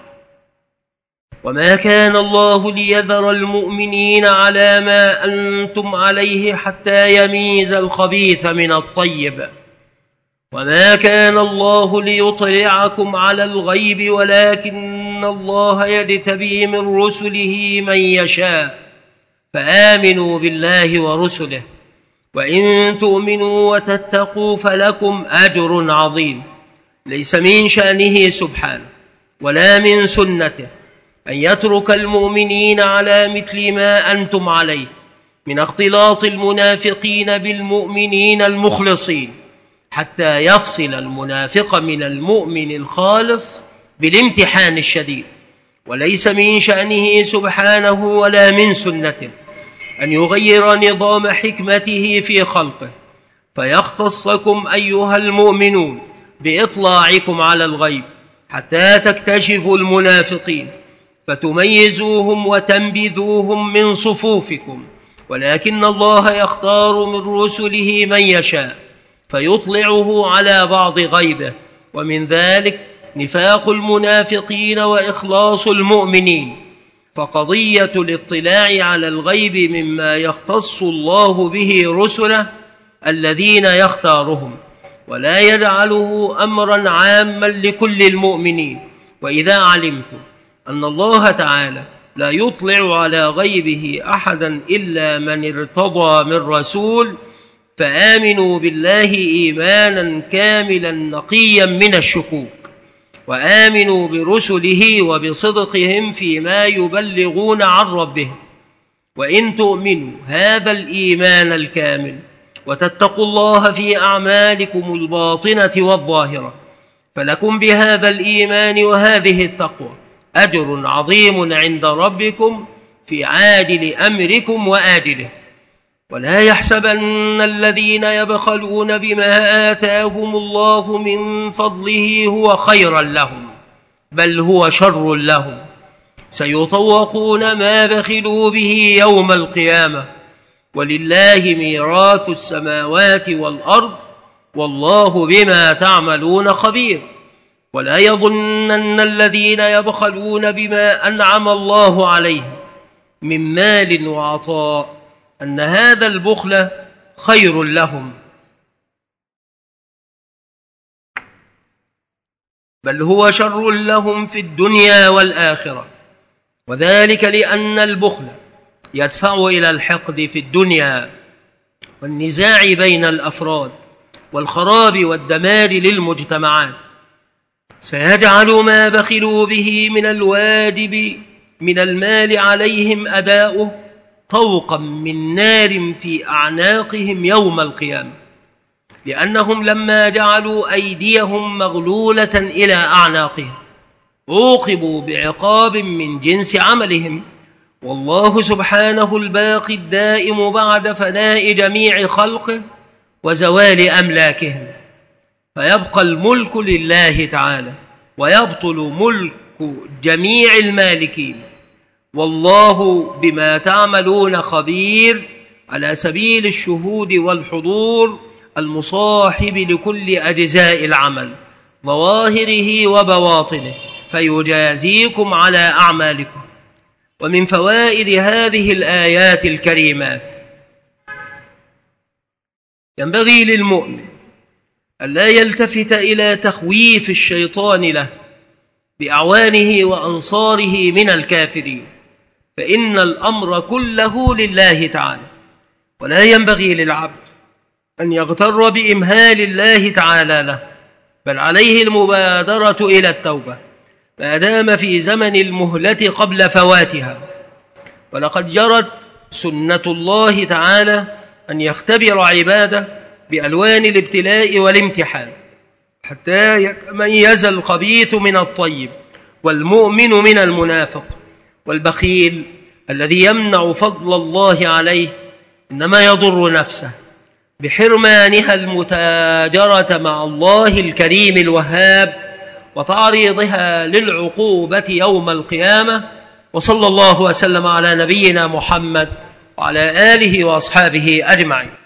وما كان الله ليذر المؤمنين على ما أنتم عليه حتى يميز الخبيث من الطيب، وما كان الله ليطلعكم على الغيب ولكن الله يجتبي من رسله من يشاء، فآمنوا بالله ورسله، وإن تؤمنوا وتتقوا فلكم أجر عظيم. ليس من شأنه سبحانه ولا من سنته أن يترك المؤمنين على مثل ما أنتم عليه من اختلاط المنافقين بالمؤمنين المخلصين، حتى يفصل المنافق من المؤمن الخالص بالامتحان الشديد. وليس من شأنه سبحانه ولا من سنته أن يغير نظام حكمته في خلقه فيختصكم أيها المؤمنون بإطلاعكم على الغيب حتى تكتشفوا المنافقين فتميزوهم وتنبذوهم من صفوفكم ولكن الله يختار من رسله من يشاء فيطلعه على بعض غيبه، ومن ذلك نفاق المنافقين وإخلاص المؤمنين. فقضية الاطلاع على الغيب مما يختص الله به رسله الذين يختارهم، ولا يجعله أمرا عاما لكل المؤمنين. وإذا علمتم أن الله تعالى لا يطلع على غيبه أحدا إلا من ارتضى من رسول، فآمنوا بالله إيمانا كاملا نقيا من الشكوك، وآمنوا برسله وبصدقهم فيما يبلغون عن ربهم. وإن تؤمنوا هذا الإيمان الكامل وتتقوا الله في أعمالكم الباطنة والظاهرة، فلكم بهذا الإيمان وهذه التقوى أجر عظيم عند ربكم في عاجل أمركم وآجله. ولا يحسبن الذين يبخلون بما آتاهم الله من فضله هو خيرا لهم، بل هو شر لهم، سيطوقون ما بخلوا به يوم القيامة، ولله ميراث السماوات والأرض، والله بما تعملون خبير. ولا يظنن الذين يبخلون بما أنعم الله عليهم من مال وعطاء أن هذا البخل خير لهم، بل هو شر لهم في الدنيا والآخرة. وذلك لأن البخل يدفع إلى الحقد في الدنيا والنزاع بين الأفراد والخراب والدمار للمجتمعات. سيجعل ما بخلوا به من الواجب من المال عليهم أداؤه طوقا من نار في أعناقهم يوم القيامة، لأنهم لما جعلوا أيديهم مغلولة إلى أعناقهم عوقبوا بعقاب من جنس عملهم. والله سبحانه الباقي الدائم بعد فناء جميع خلقه وزوال أملاكهم، فيبقى الملك لله تعالى ويبطل ملك جميع المالكين. والله بما تعملون خبير، على سبيل الشهود والحضور المصاحب لكل أجزاء العمل ظواهره وبواطنه، فيجازيكم على أعمالكم. ومن فوائد هذه الآيات الكريمات: ينبغي للمؤمن ألا يلتفت إلى تخويف الشيطان له بأعوانه وأنصاره من الكافرين، فإن الأمر كله لله تعالى، ولا ينبغي للعبد أن يغتر بإمهال الله تعالى له، بل عليه المبادرة إلى التوبة ما دام في زمن المهلة قبل فواتها. ولقد جرت سنة الله تعالى أن يختبر عباده بألوان الابتلاء والامتحان حتى يتميز الخبيث من الطيب، والمؤمن من المنافق. والبخيل الذي يمنع فضل الله عليه إنما يضر نفسه بحرمانها المتاجرة مع الله الكريم الوهاب وتعريضها للعقوبة يوم القيامة. وصلى الله وسلم على نبينا محمد وعلى آله وأصحابه أجمعين.